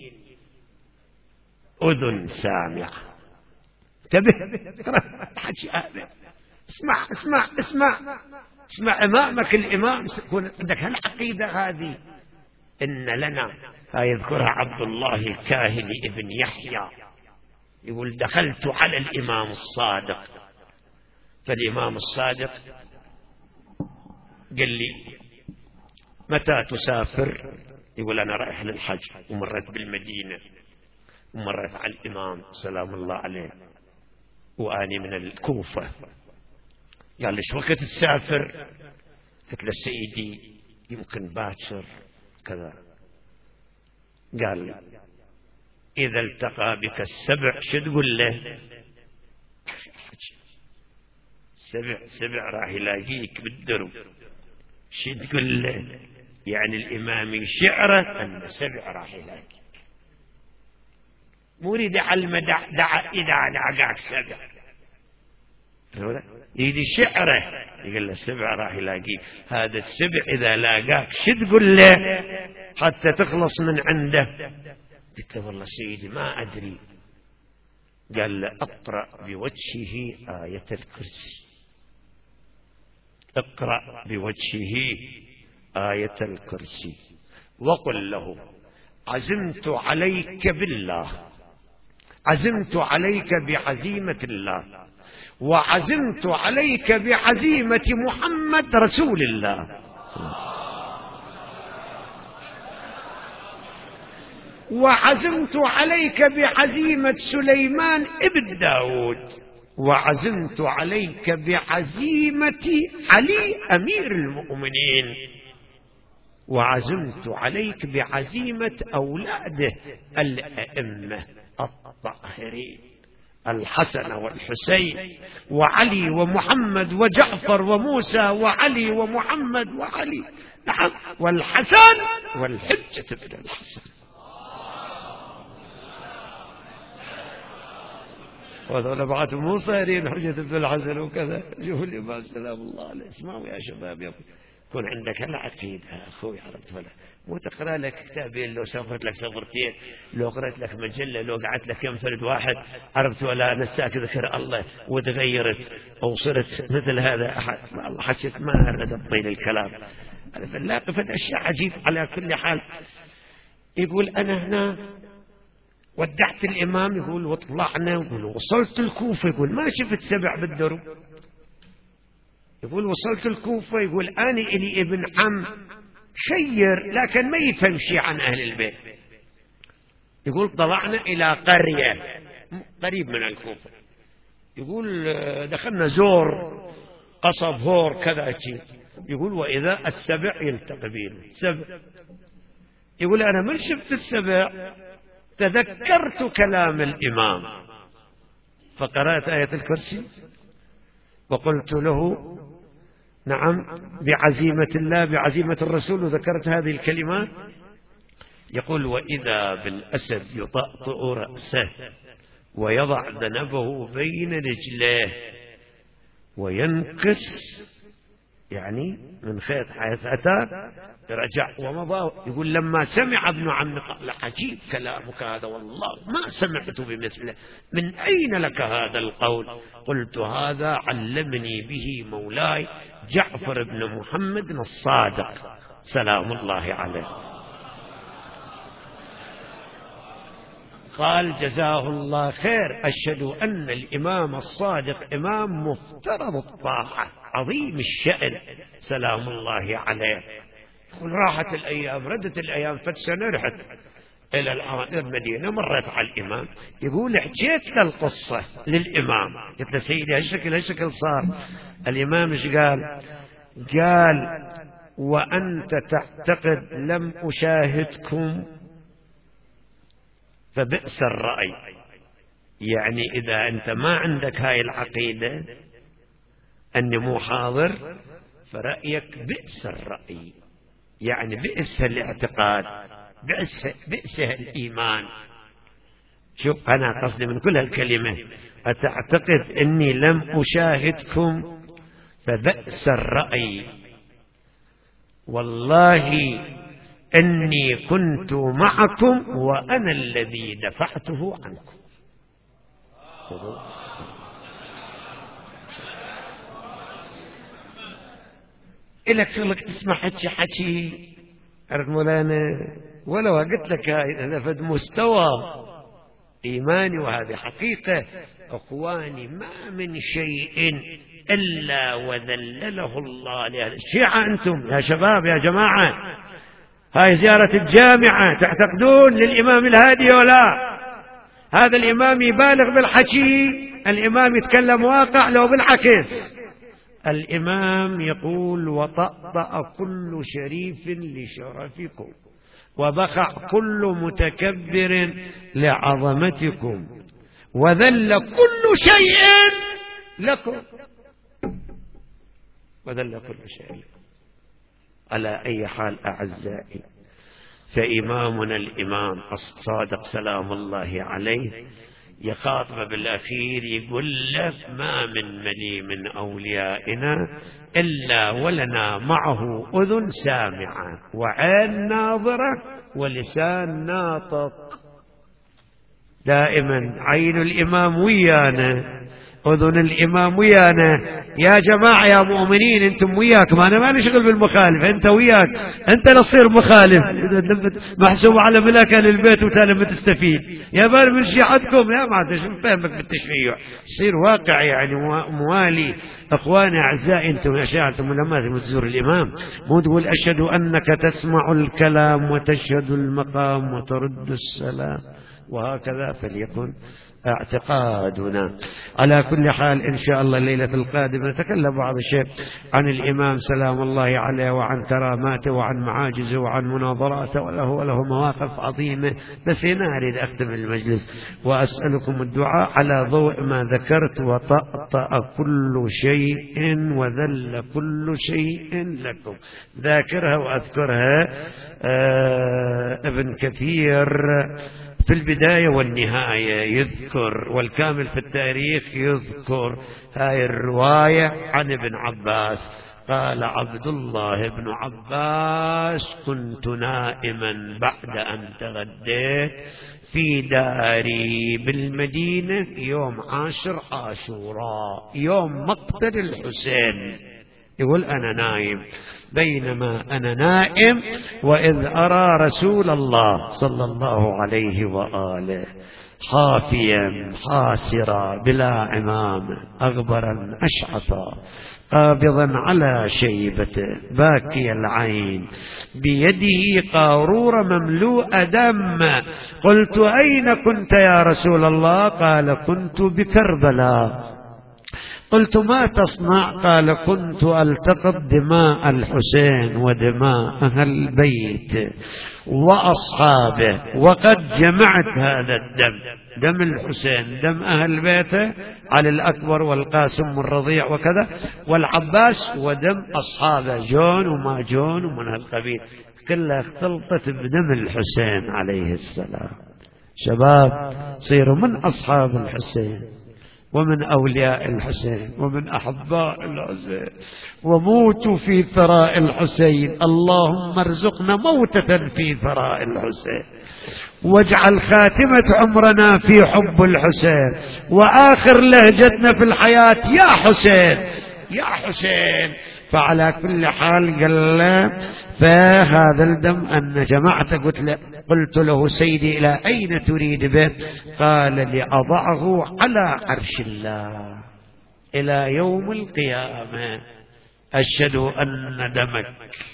أذن سامعة. انتبه حكي هذا اسمع اسمع اسمع اسمع أمامك الإمام يكون عندك هالعقيدة هذه. إن لنا يذكرها عبد الله الكاهلي ابن يحيى يقول دخلت على الإمام الصادق فالإمام الصادق قال لي متى تسافر؟ يقول أنا رايح للحج ومرت بالمدينة ومرت على الإمام سلام الله عليه وأني من الكوفة. قال لي شو وقت تسافر؟ قلت له سيدي يمكن باكر كذا. قال لي إذا التقى بك السبع شو تقول له؟ سبع سبع راح يلاقيك بالدرب. شو تقول له؟ يعني الإمام شعره أن سبع راح يلاقيك. مو يريد علم دع دع إذا لقاك سبع يريد شعره يقول له سبع راح يلاقيك. هذا السبع إذا لاقاك شو تقول له حتى تخلص من عنده؟ قلت له والله سيدي ما أدري. قال له أقرأ بوجهه آية الكرسي. اقرأ بوجهه آية الكرسي وقل له عزمت عليك بالله، عزمت عليك بعزيمة الله، وعزمت عليك بعزيمة محمد رسول الله، وعزمت عليك بعزيمة سليمان ابن داود، وعزمت عليك بعزيمة علي أمير المؤمنين، وعزمت عليك بعزيمة أولاده الأئمة الطاهرين الحسن والحسين وعلي ومحمد وجعفر وموسى وعلي ومحمد وعلي، نعم، والحسن والحجة بن الحسن. وهذول بعض مو صايرين حجة بن الحسن وكذا. شوفوا الإمام سلام الله عليه. اسمعوا يا شباب يكون عندك هالعقيدة أخوي، عرفت ولا؟ مو تقرأ لك كتابين، لو سافرت لك سفرتين، لو قرأت لك مجلة، لو قعدت لك كم فرد واحد، عرفت ولا؟ نساك ذكر الله وتغيرت أو صرت مثل هذا أحد. الله حكيت ما أرد أطيل الكلام. لا قفت أشياء عجيب. على كل حال يقول أنا هنا ودعت الإمام، يقول وطلعنا، يقول وصلت الكوفة، يقول ما شفت سبع بالدرب، يقول وصلت الكوفة، يقول أنا إلي ابن عم شير لكن ما يفهم شيء عن أهل البيت، يقول طلعنا إلى قرية قريب من الكوفة. يقول دخلنا زور قصب هور كذا شيء، يقول وإذا السبع يلتقي بينه سبع. يقول أنا من شفت السبع تذكرت كلام الإمام فقرأت آية الكرسي وقلت له نعم بعزيمة الله بعزيمة الرسول، وذكرت هذه الكلمات. يقول وإذا بالأسد يطأطئ رأسه ويضع ذنبه بين رجليه وينكس يعني من خيط حيث أتى رجع ومضى. يقول لما سمع ابن عمي قال عجيب كلامك هذا والله ما سمعت بمثله، من أين لك هذا القول؟ قلت هذا علمني به مولاي جعفر بن محمد الصادق سلام الله عليه. قال جزاه الله خير، أشهد أن الإمام الصادق إمام مفترض الطاعة عظيم الشأن سلام الله عليه. يقول راحت الأيام ردت الأيام فسنة رحت إلى المدينة مرت على الإمام. يقول حكيت له القصة للإمام، قلت له سيدي هالشكل هالشكل صار. الإمام ايش قال؟ قال وأنت تعتقد لم أشاهدكم فبئس الرأي. يعني إذا أنت ما عندك هاي العقيدة أني مو حاضر فرأيك بئس الرأي، يعني بئس الاعتقاد بئس, بئس الإيمان. شوف أنا قصدي من كل هالكلمة أتعتقد أني لم أشاهدكم فبئس الرأي، والله إني كنت معكم وأنا الذي دفعته عنكم. إلك شغلك تسمع حكي حكي عرف مولانا، ولو قلت لك هذا فد مستوى إيماني وهذه حقيقة. أخواني ما من شيء إلا وذلله الله لأهل الشيعة. أنتم يا شباب يا جماعة هاي زيارة الجامعة تعتقدون للإمام الهادي ولا؟ هذا الإمام يبالغ بالحكي، الإمام يتكلم واقع لو بالعكس. الإمام يقول وطأطأ كل شريف لشرفكم وبخع كل متكبر لعظمتكم وذل كل شيء لكم وذل كل شيء. على أي حال أعزائي، فإمامنا الإمام الصادق سلام الله عليه يخاطب بالأخير يقول لك ما من ملي من أوليائنا إلا ولنا معه أذن سامعة وعين ناظرة ولسان ناطق. دائما عين الإمام ويانا أذن الإمام ويانا. يا جماعة يا مؤمنين أنتم وياك، ما أنا ما نشغل بالمخالف، أنت وياك أنت نصير مخالف محسوب على ملاك للبيت وتالي ما تستفيد. يا بال من شيعتكم لا ما تشوف فهمك بالتشيع صير واقع يعني موالي. أخواني أعزائي أنتم يا شيعة أنتم لما تزور الإمام مو تقول أشهد أنك تسمع الكلام وتشهد المقام وترد السلام، وهكذا فليكن اعتقادنا. على كل حال إن شاء الله الليلة القادمة نتكلم بعض الشيء عن الإمام سلام الله عليه وعن كراماته وعن معاجزه وعن مناظراته، وله, وله مواقف عظيمة. بس هنا أريد أختم المجلس وأسألكم الدعاء على ضوء ما ذكرت وطأطأ كل شيء وذل كل شيء لكم. ذاكرها وأذكرها. آه ابن كثير في البداية والنهاية يذكر، والكامل في التاريخ يذكر هاي الرواية عن ابن عباس. قال عبد الله بن عباس كنت نائما بعد أن تغديت في داري بالمدينة يوم عاشر عاشوراء يوم مقتل الحسين. يقول أنا نايم، بينما أنا نائم وإذ أرى رسول الله صلى الله عليه وآله حافيا حاسرا بلا عمام أغبرا أشعثا قابضا على شيبته باكي العين بيده قارورة مملوءة دم. قلت أين كنت يا رسول الله؟ قال كنت بكربلاء. قلت ما تصنع؟ قال كنت ألتقط دماء الحسين ودماء أهل البيت وأصحابه، وقد جمعت هذا الدم، دم الحسين، دم أهل بيته علي الأكبر والقاسم والرضيع وكذا والعباس، ودم أصحابه جون وما جون ومن هالقبيل، كلها اختلطت بدم الحسين عليه السلام. شباب صيروا من أصحاب الحسين ومن أولياء الحسين ومن أحباء الحسين، وموتوا في ثراء الحسين. اللهم ارزقنا موتة في ثراء الحسين، واجعل خاتمة عمرنا في حب الحسين، وآخر لهجتنا في الحياة يا حسين يا حسين. فعلى كل حال قال له فهذا الدم أن جمعت. قلت له, قلت له سيدي إلى أين تريد به؟ قال لأضعه على عرش الله إلى يوم القيامة. أشهد أن دمك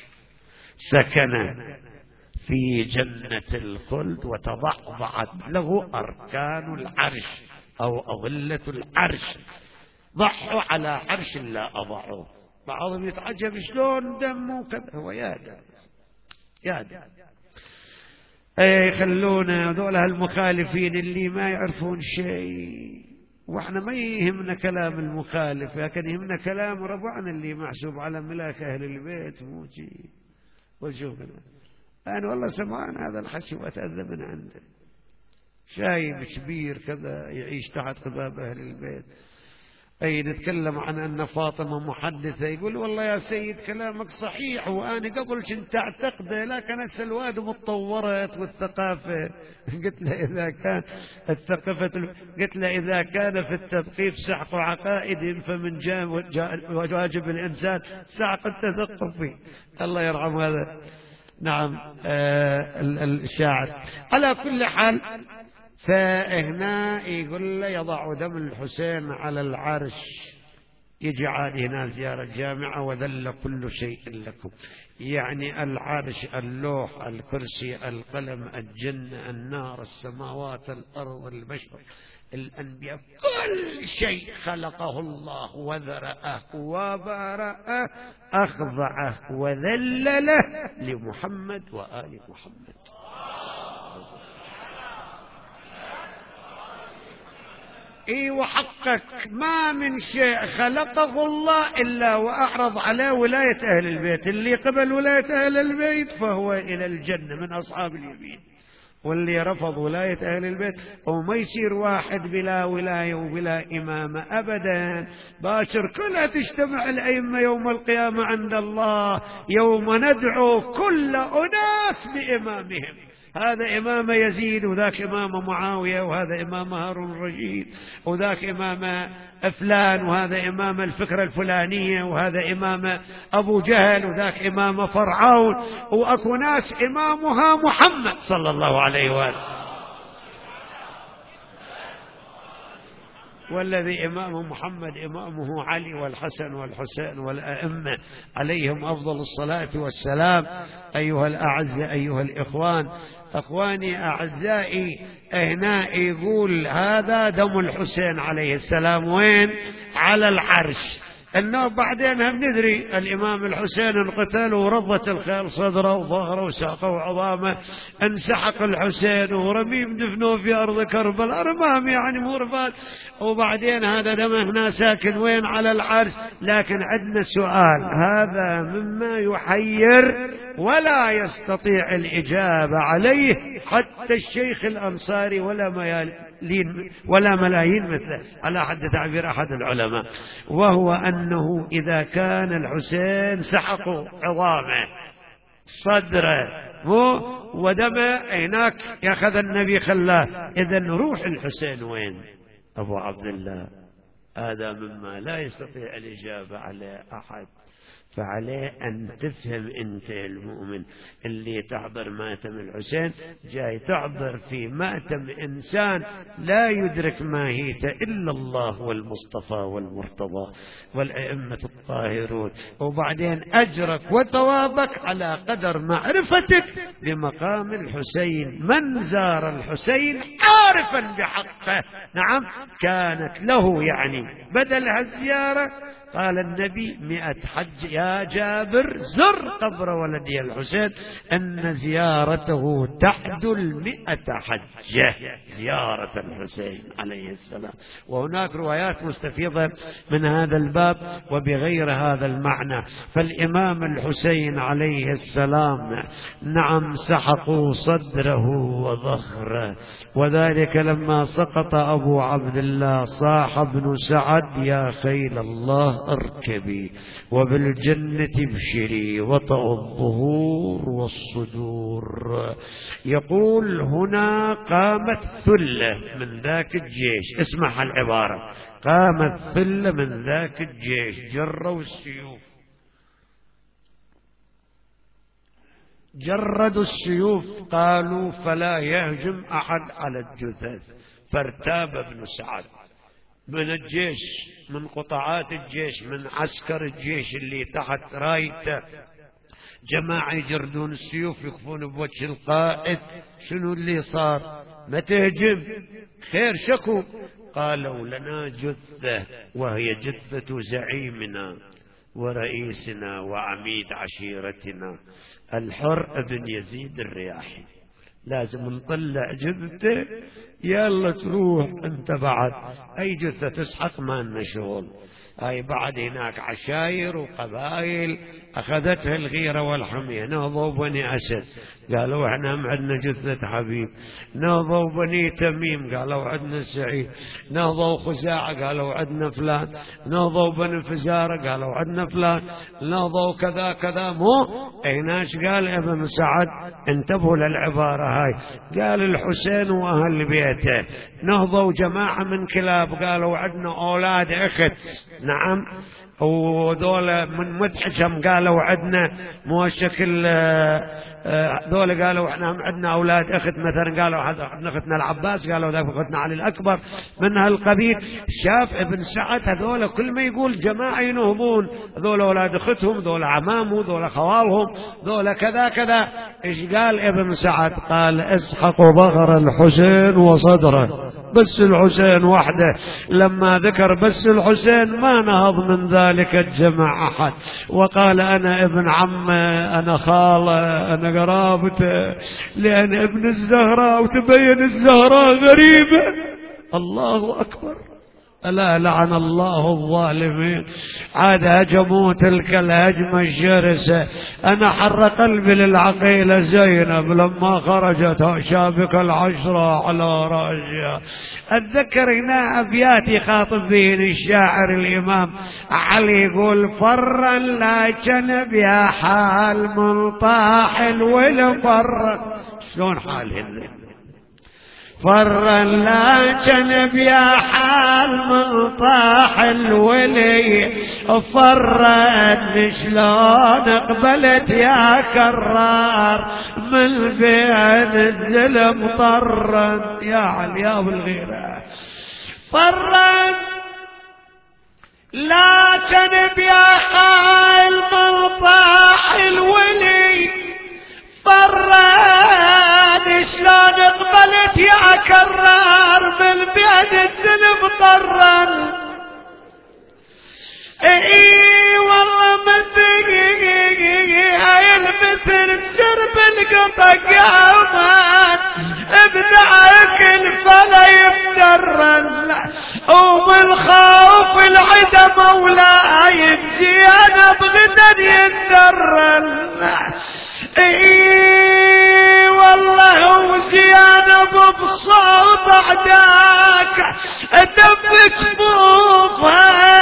سكن في جنة الخلد وتضعضعت له أركان العرش أو أظلة العرش. ضعوا على عرش الله أضعوه. بعضهم يتعجب شلون دمه كذا. هو يا دم يا دم اي خلونا هذول هالمخالفين اللي ما يعرفون شيء، واحنا ما يهمنا كلام المخالف، لكن يهمنا كلام ربعنا اللي محسوب على ملاك اهل البيت. موجي وشوفنا انا والله سمعان هذا الحكي واتاذى من عنده. شايب كبير كذا يعيش تحت قباب اهل البيت، أي نتكلم عن أن فاطمة محدثة، يقول والله يا سيد كلامك صحيح وأنا قبل كنت أعتقده، لكن هسه الواد متطورت والثقافة. قلت له إذا كان الثقافة، قلت له إذا كان في التثقيف سحق عقائد فمن واجب الإنسان سحق التثقف. الله يرحم هذا نعم آه الشاعر. على كل حال فهنا يقول له يضع دم الحسين على العرش. يجي عادي هنا زيارة جامعة وذل كل شيء لكم، يعني العرش، اللوح، الكرسي، القلم، الجنة، النار، السماوات، الأرض، البشر، الأنبياء، كل شيء خلقه الله وذرأه وبرأه أخضعه وذلله لمحمد وآل محمد. اي وحقك ما من شيء خلقه الله إلا وأعرض على ولاية أهل البيت. اللي قبل ولاية أهل البيت فهو إلى الجنة من أصحاب اليمين، واللي رفض ولاية أهل البيت وما يصير واحد بلا ولاية وبلا إمامة أبدا. باشر كلها تجتمع الأئمة يوم القيامة عند الله، يوم ندعو كل أناس بإمامهم. هذا إمام يزيد، وذاك إمام معاوية، وهذا إمام هارون الرشيد، وذاك إمام فلان، وهذا إمام الفكرة الفلانية، وهذا إمام أبو جهل، وذاك إمام فرعون، وأكو ناس إمامها محمد صلى الله عليه وآله. والذي إمامه محمد إمامه علي والحسن والحسين والأئمة عليهم أفضل الصلاة والسلام. أيها الأعزاء أيها الإخوان، أخواني أعزائي، هنا يقول هذا دم الحسين عليه السلام وين؟ على العرش. أنه بعدين هم ندري الإمام الحسين انقتل ورضت الخيل صدره وظهره وساقه وعظامه، انسحق الحسين ورميم دفنوه في أرض كربلاء، رمام يعني مو رفات. وبعدين هذا دم هنا ساكن وين؟ على العرش. لكن عندنا سؤال، هذا مما يحير ولا يستطيع الإجابة عليه حتى الشيخ الأنصاري ولا ملايين ولا ملايين مثله على حد تعبير أحد العلماء، وهو أنه إذا كان الحسين سحقوا عظامه صدره ودمه هناك يأخذ النبي خلاه، إذن روح الحسين وين؟ أبو عبد الله، هذا مما لا يستطيع الإجابة عليه أحد. فعليه أن تفهم أنت المؤمن اللي تحضر ماتم الحسين جاي تحضر في ماتم إنسان لا يدرك ماهيته إلا الله والمصطفى والمرتضى والأئمة الطاهرون، وبعدين أجرك وثوابك على قدر معرفتك بمقام الحسين. من زار الحسين عارفا بحقه نعم كانت له يعني بدل هالزيارة قال النبي مئة حج يا جابر زر قبر ولدي الحسين أن زيارته تعدل مئة حجة زيارة الحسين عليه السلام. وهناك روايات مستفيضة من هذا الباب وبغير هذا المعنى. فالإمام الحسين عليه السلام نعم سحقوا صدره وظهره، وذلك لما سقط أبو عبد الله صاح ابن سعد يا خيل الله اركبي وبالجنة ابشري وطأ الظهور والصدور. يقول هنا قامت ثلة من ذاك الجيش، اسمع العبارة، قامت ثلة من ذاك الجيش جروا السيوف، جردوا السيوف، قالوا فلا يهجم أحد على الجثث. فارتاب ابن سعد من الجيش، من قطاعات الجيش، من عسكر الجيش اللي تحت رايته جماعة يجردون السيوف يكفون بوجه القائد. شنو اللي صار؟ ما تهجم، خير شكو. قالوا لنا جثة وهي جثة زعيمنا ورئيسنا وعميد عشيرتنا الحر بن يزيد الرياحي، لازم نطلع جثته، يلا تروح انت بعد اي جثة تسحق ما لنا شغل. هاي بعد هناك عشاير وقبائل اخذتها الغيرة والحمية. نهضوا بني اسد قالوا احنا هم عندنا جثة حبيب، نهضوا بني تميم قالوا عندنا سعيد، نهضوا خزاعة قالوا عندنا فلان، نهضوا بني فزارة قالوا عندنا فلان، نهضوا كذا كذا. مو ايناش قال ابن سعد انتبهوا للعبارة هاي، قال الحسين واهل بيته. نهضوا جماعة من كلاب قالوا عندنا اولاد اخت نعم، ودول من مدحشم قالوا عندنا موشكل، دول قالوا احنا عندنا اولاد اخت مثلا، قالوا عندنا اختنا العباس، قالوا ذاك اختنا علي الاكبر من هالقبيل. شاف ابن سعد هذول كل ما يقول جماعه ينهضون، هذول اولاد اختهم، هذول عمامهم، هذول خوالهم، هذول كذا كذا. ايش قال ابن سعد؟ قال اسحقوا ظهر الحسين وصدره، بس الحسين وحده. لما ذكر بس الحسين ما نهض من ذلك الجمع أحد، وقال أنا ابن عمه، أنا خاله، أنا قرابته، لأن ابن الزهراء، وتبين الزهراء غريبة. الله أكبر، ألا لعن الله الظالمين. عاد هجموا تلك الهجمة الشرسة. أنا حر قلبي للعقيلة زينب لما خرجت شابك العشرة على رأسها. أتذكر هنا أبيات يخاطب بين الشاعر الإمام علي، يقول فرا لا جنب يا حال من طاحل والفر. شلون حالهن؟ فرا لا جنب يا حال من طاح الولي، فرت شلون قبلت يا كرار من بين الزلم طرا يا عليا بالغيرة. فرت لا جنب يا حال من طاح الولي، فران شلون قبلت يا كرار من بين الزلم طرا. اي والله مثل هاي المثل شرب القطع قامت ابدعك الفلا يفترن، ومن خوف العدا مولاي بزيانة بغدا يندرن. اي والله وزيانب بصوت عداك دب جفوفها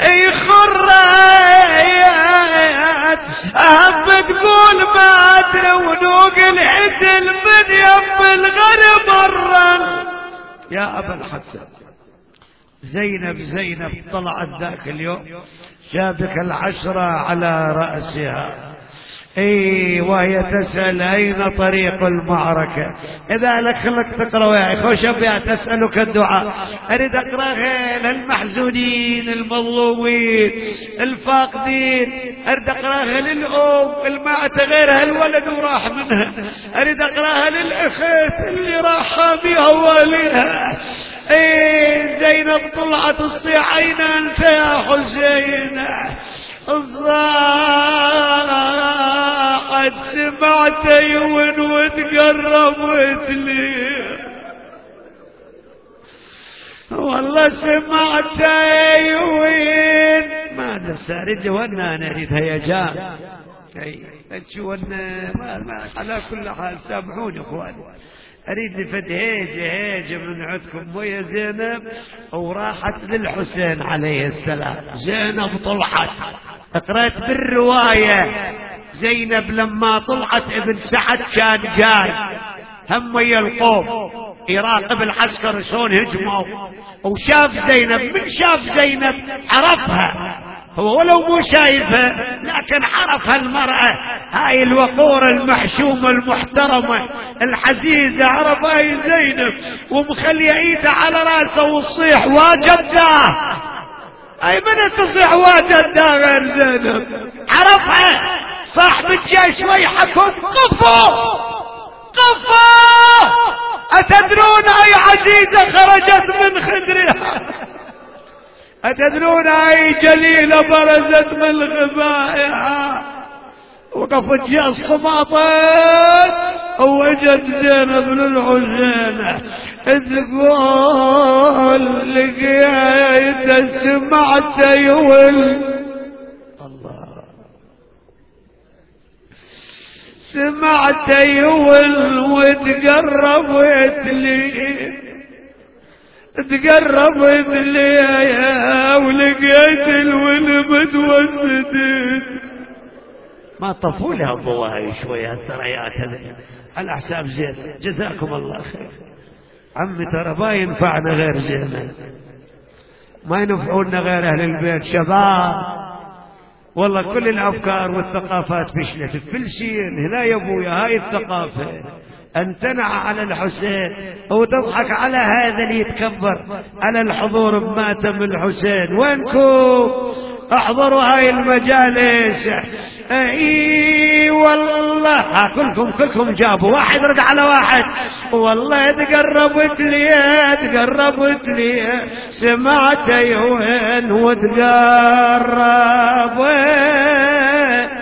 يخريت، اهم تقول ما ادري ونوق العدل من يم الغرب مرن. يا ابا الحسن زينب زينب طلعت ذاك اليوم شابك العشرة على رأسها، اي وهي تسأل اين طريق المعركة. اذا لك خلك تقرأ يا اخي، وش ابيها تسألك الدعاء، اريد اقراها للمحزونين المظلومين الفاقدين، اريد اقراها للام المعت غيرها الولد وراح منها، اريد اقراها للاخت اللي راح حاميها واليها. اي زينب طلعت تصيح اين انت يا حسين، الصاعد سمعت يون وتقربت لي، والله سمعت يون ما نسارد وانا انا اريد هيجان. اي شو على كل حال سامحوني اخواني، اريد فد هيجه هيجه من عندكم ويا زينب. وراحت للحسين عليه السلام، زينب طلعت، قرأت بالروايه زينب لما طلعت ابن سعد كان جاي هم ويا القوم يراقب العسكر شلون هجموا، وشاف زينب. من شاف زينب عرفها هو ولو مو شايفها، لكن عرفها المرأة هاي الوقورة المحشومة المحترمة الحزيزة، عرف هاي زينب ومخلي ايدها على راسه وتصيح واجداه. اي من تصيح واجداه غير زينب؟ عرفها صاحب الجيش ويحكم قفوا قفوا، أتدرون أي عزيزة خرجت من خدرها؟ أتدرون أي جليلة برزت من غبائها؟ وقفت جاء الصماطات ووجد زينب بن الحسين تقول لقيت سمعت يول الله، سمعت يول وتقربت لي، تقربت لي ولقيت الول متوسدت. ما طفوا لها الضواهي شويه الثريات هذه على حساب زين، جزاكم الله خير. عمي ترى ما ينفعنا غير زين، ما ينفعونا غير اهل البيت شباب. والله كل الافكار والثقافات فشلت في فلسطين. هنا يا ابويا هاي الثقافه أن تنع على الحسين وتضحك على هذا اللي يتكبر على الحضور بماتم الحسين. وينكم احضروا هاي المجالس. اي والله كلكم كلكم جابوا واحد رد على واحد. والله تقربت لي تقربت لي سمعت يوين وتقربت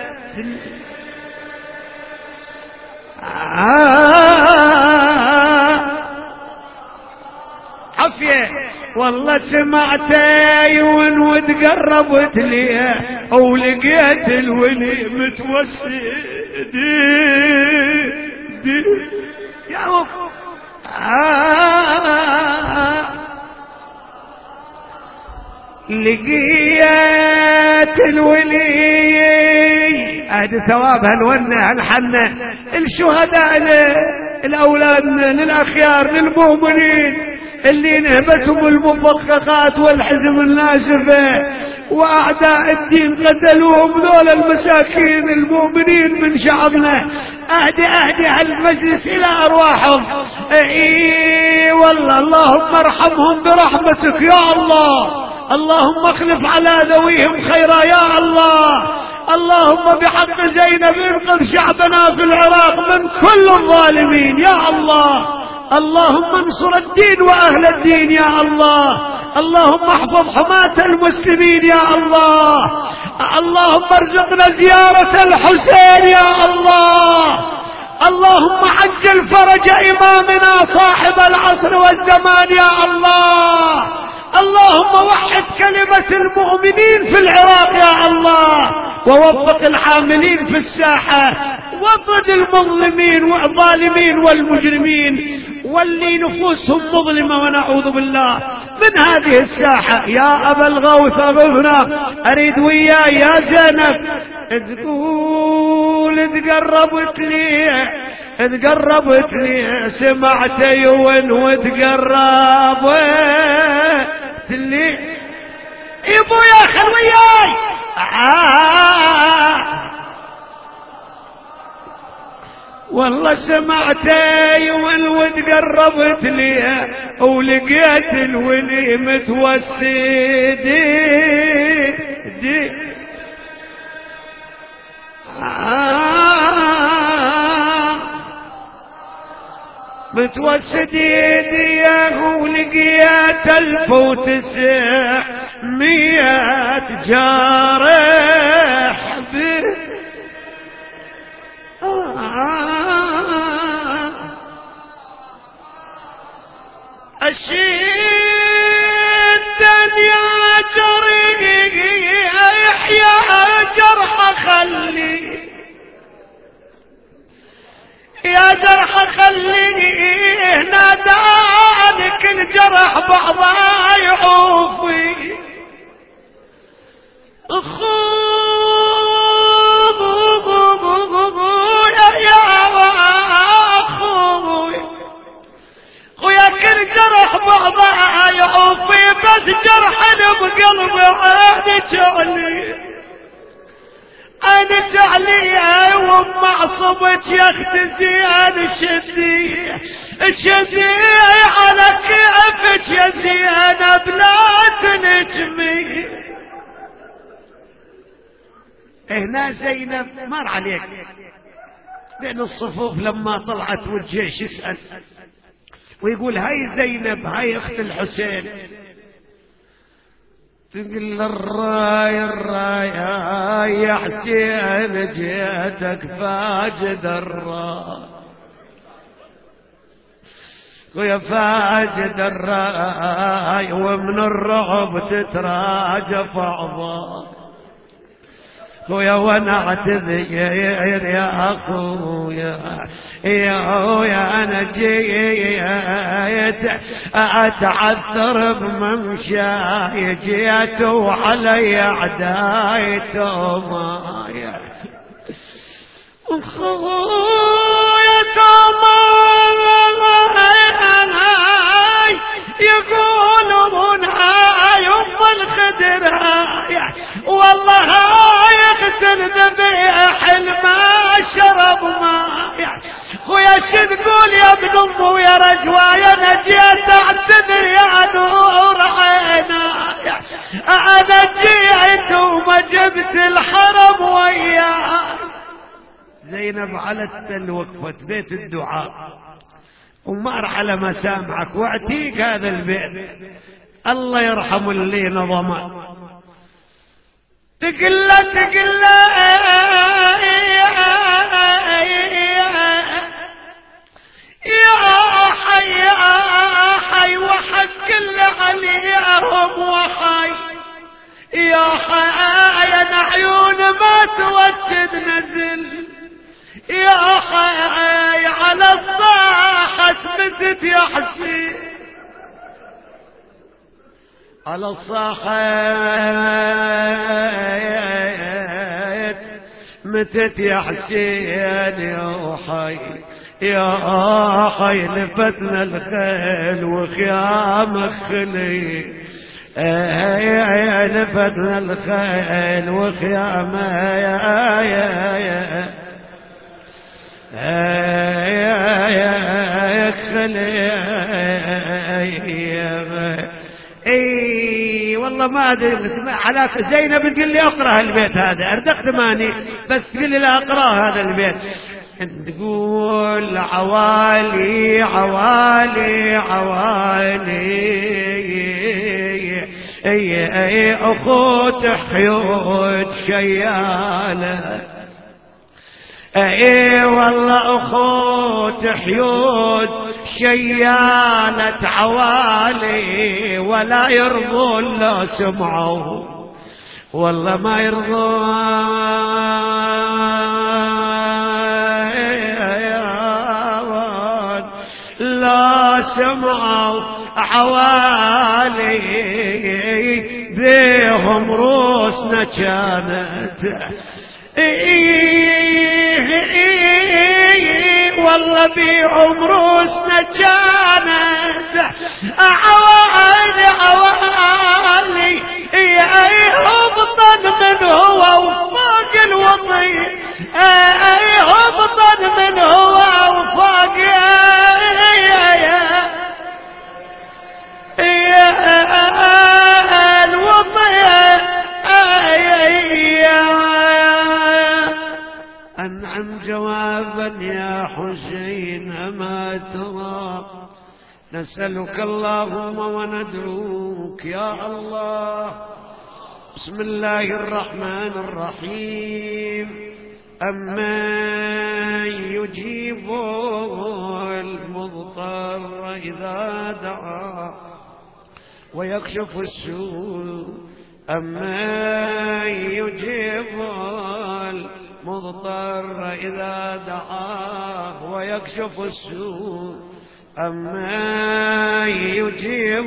عفية. والله سمعت يون وتقربت لي ولقيت الولي متوسد دي يا وف آه لقيت الولي. هذه ثواب هالونه هالحنه الشهداء الاولادنا للاخيار للمؤمنين اللي نهبتهم المفخخات والحزم الناشفه واعداء الدين قتلوهم ذول المساكين المؤمنين من شعبنا. اهدي اهدي هالمجلس الى ارواحهم. اي والله اللهم ارحمهم برحمتك يا الله. اللهم اخلف على ذويهم خيرا يا الله. اللهم بحق زينب انقذ شعبنا في العراق من كل الظالمين يا الله. اللهم انصر الدين واهل الدين يا الله. اللهم احفظ حماة المسلمين يا الله. اللهم ارزقنا زيارة الحسين يا الله. اللهم عجل فرج امامنا صاحب العصر والزمان يا الله. اللهم وحد كلمة المؤمنين في العراق يا الله ووفق العاملين في الساحة واطرد المظلمين والظالمين والمجرمين واللي نفوسهم مظلمة ونعوذ بالله من هذه الساحة. يا أبا الغوث أغثنا. أريد وياي يا زينب تقول تقربت لي تقربت لي سمعت يون وتقربت لي يبويا خل وياي آه والله سمعتي والود قربت لي ولقيت الولي متوسد دي آه متوسد يديه ولقيت الف وتسعمية جارح به الشدة يا جريح يا جرح خلي يا جرح خلي نادانك الجرح بعضا يعوفي خويا كل جرح بعضا يعوفي بس جرح بقلبي عادي جعلي عادي جعلي ومعصبك يا اختي زين شدي شدي على كيفك يا زينب لا تنجمي. هنا زينب مر عليك بين الصفوف لما طلعت والجيش يسأل ويقول هاي زينب هاي اخت الحسين تقول الراي الراي يا حسين جيتك فاجد الراي ويا فاجد الراي ومن الرعب تتراجف اعضاء خويا وانا اعتذر يا اخويا يا خويا انا جيت اتعثر بممشاي جيت وعلي اعدايته مايا خويا تماي يقولون هاي ام الخدر هاي والله هاي اغسل ذبيح الما شرب ماي خويا شو تقول يا ابن امه ويا رجواي انا جيت اعتذر يا نور عيناي انا جيت وما جبت الحرم وياي. زينب على التل وقفت بيت الدعاء ومر على مسامعك واعتيق هذا البيت الله يرحم اللي نظمه تقل تقل يا حي يا حي وحق اللي عليهم وحي يا حي انا عيون ما توجد نزل يا حي على الصاحة متت يا حسين على الصاحة متت يا حسين يا حي يا حي لفتنا الخيل وخيام خلي لفتنا الخيل وخيام يا يا يا يا يا خلي اي والله ما ادري على زينب تقول لي اقرا البيت هذا اردقت ماني بس تقول لي لا اقرا هذا البيت تقول عوالي عوالي عوالي اي اي اخوت حيوت شياله اي والله اخوت حيود شيالة عوالي ولا يرضون لو سمعوا والله ما يرضون لا سمعوا عوالي بيهم روسنا كانت والله بعمروسنا كانت عوالي عوالي اي هبطا من هو وفوق الوطي اي هبطا من هو وفوق يا يا الوطي أنعم جوابا يا حسين أما ترى نسألك اللهم وندعوك يا الله. بسم الله الرحمن الرحيم. أمن يجيب المضطر إذا دعا ويكشف السوء أمن يجيب المضطر إذا دعاه ويكشف السوء أمن يجيب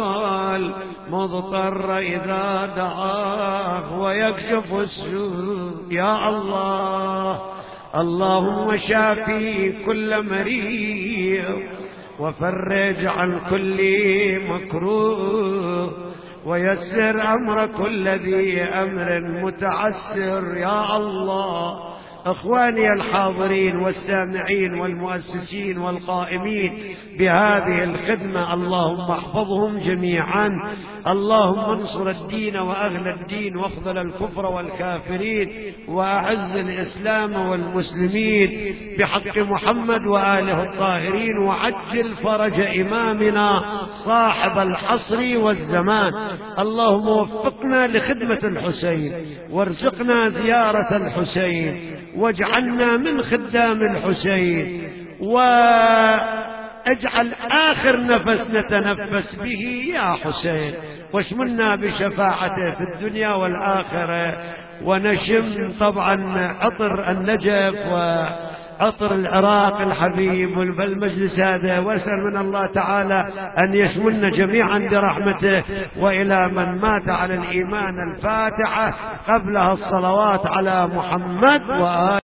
المضطر إذا دعاه ويكشف السوء يا الله. اللهم شافي كل مريض وفرج عن كل مكروه ويسر أمر كل ذي أمر متعسر يا الله. أخواني الحاضرين والسامعين والمؤسسين والقائمين بهذه الخدمة اللهم احفظهم جميعا. اللهم انصر الدين وأهل الدين واخذل الكفر والكافرين وأعز الإسلام والمسلمين بحق محمد وآله الطاهرين وعجل فرج إمامنا صاحب الحصر والزمان. اللهم وفقنا لخدمة الحسين وارزقنا زيارة الحسين واجعلنا من خدام الحسين واجعل آخر نفس نتنفس به يا حسين واشملنا بشفاعته في الدنيا والآخرة ونشم طبعا عطر النجف وعطر العراق الحبيب بالمجلس هذا واسأل من الله تعالى أن يشملنا جميعا برحمته. وإلى من مات على الإيمان الفاتحة قبلها الصلوات على محمد وآله.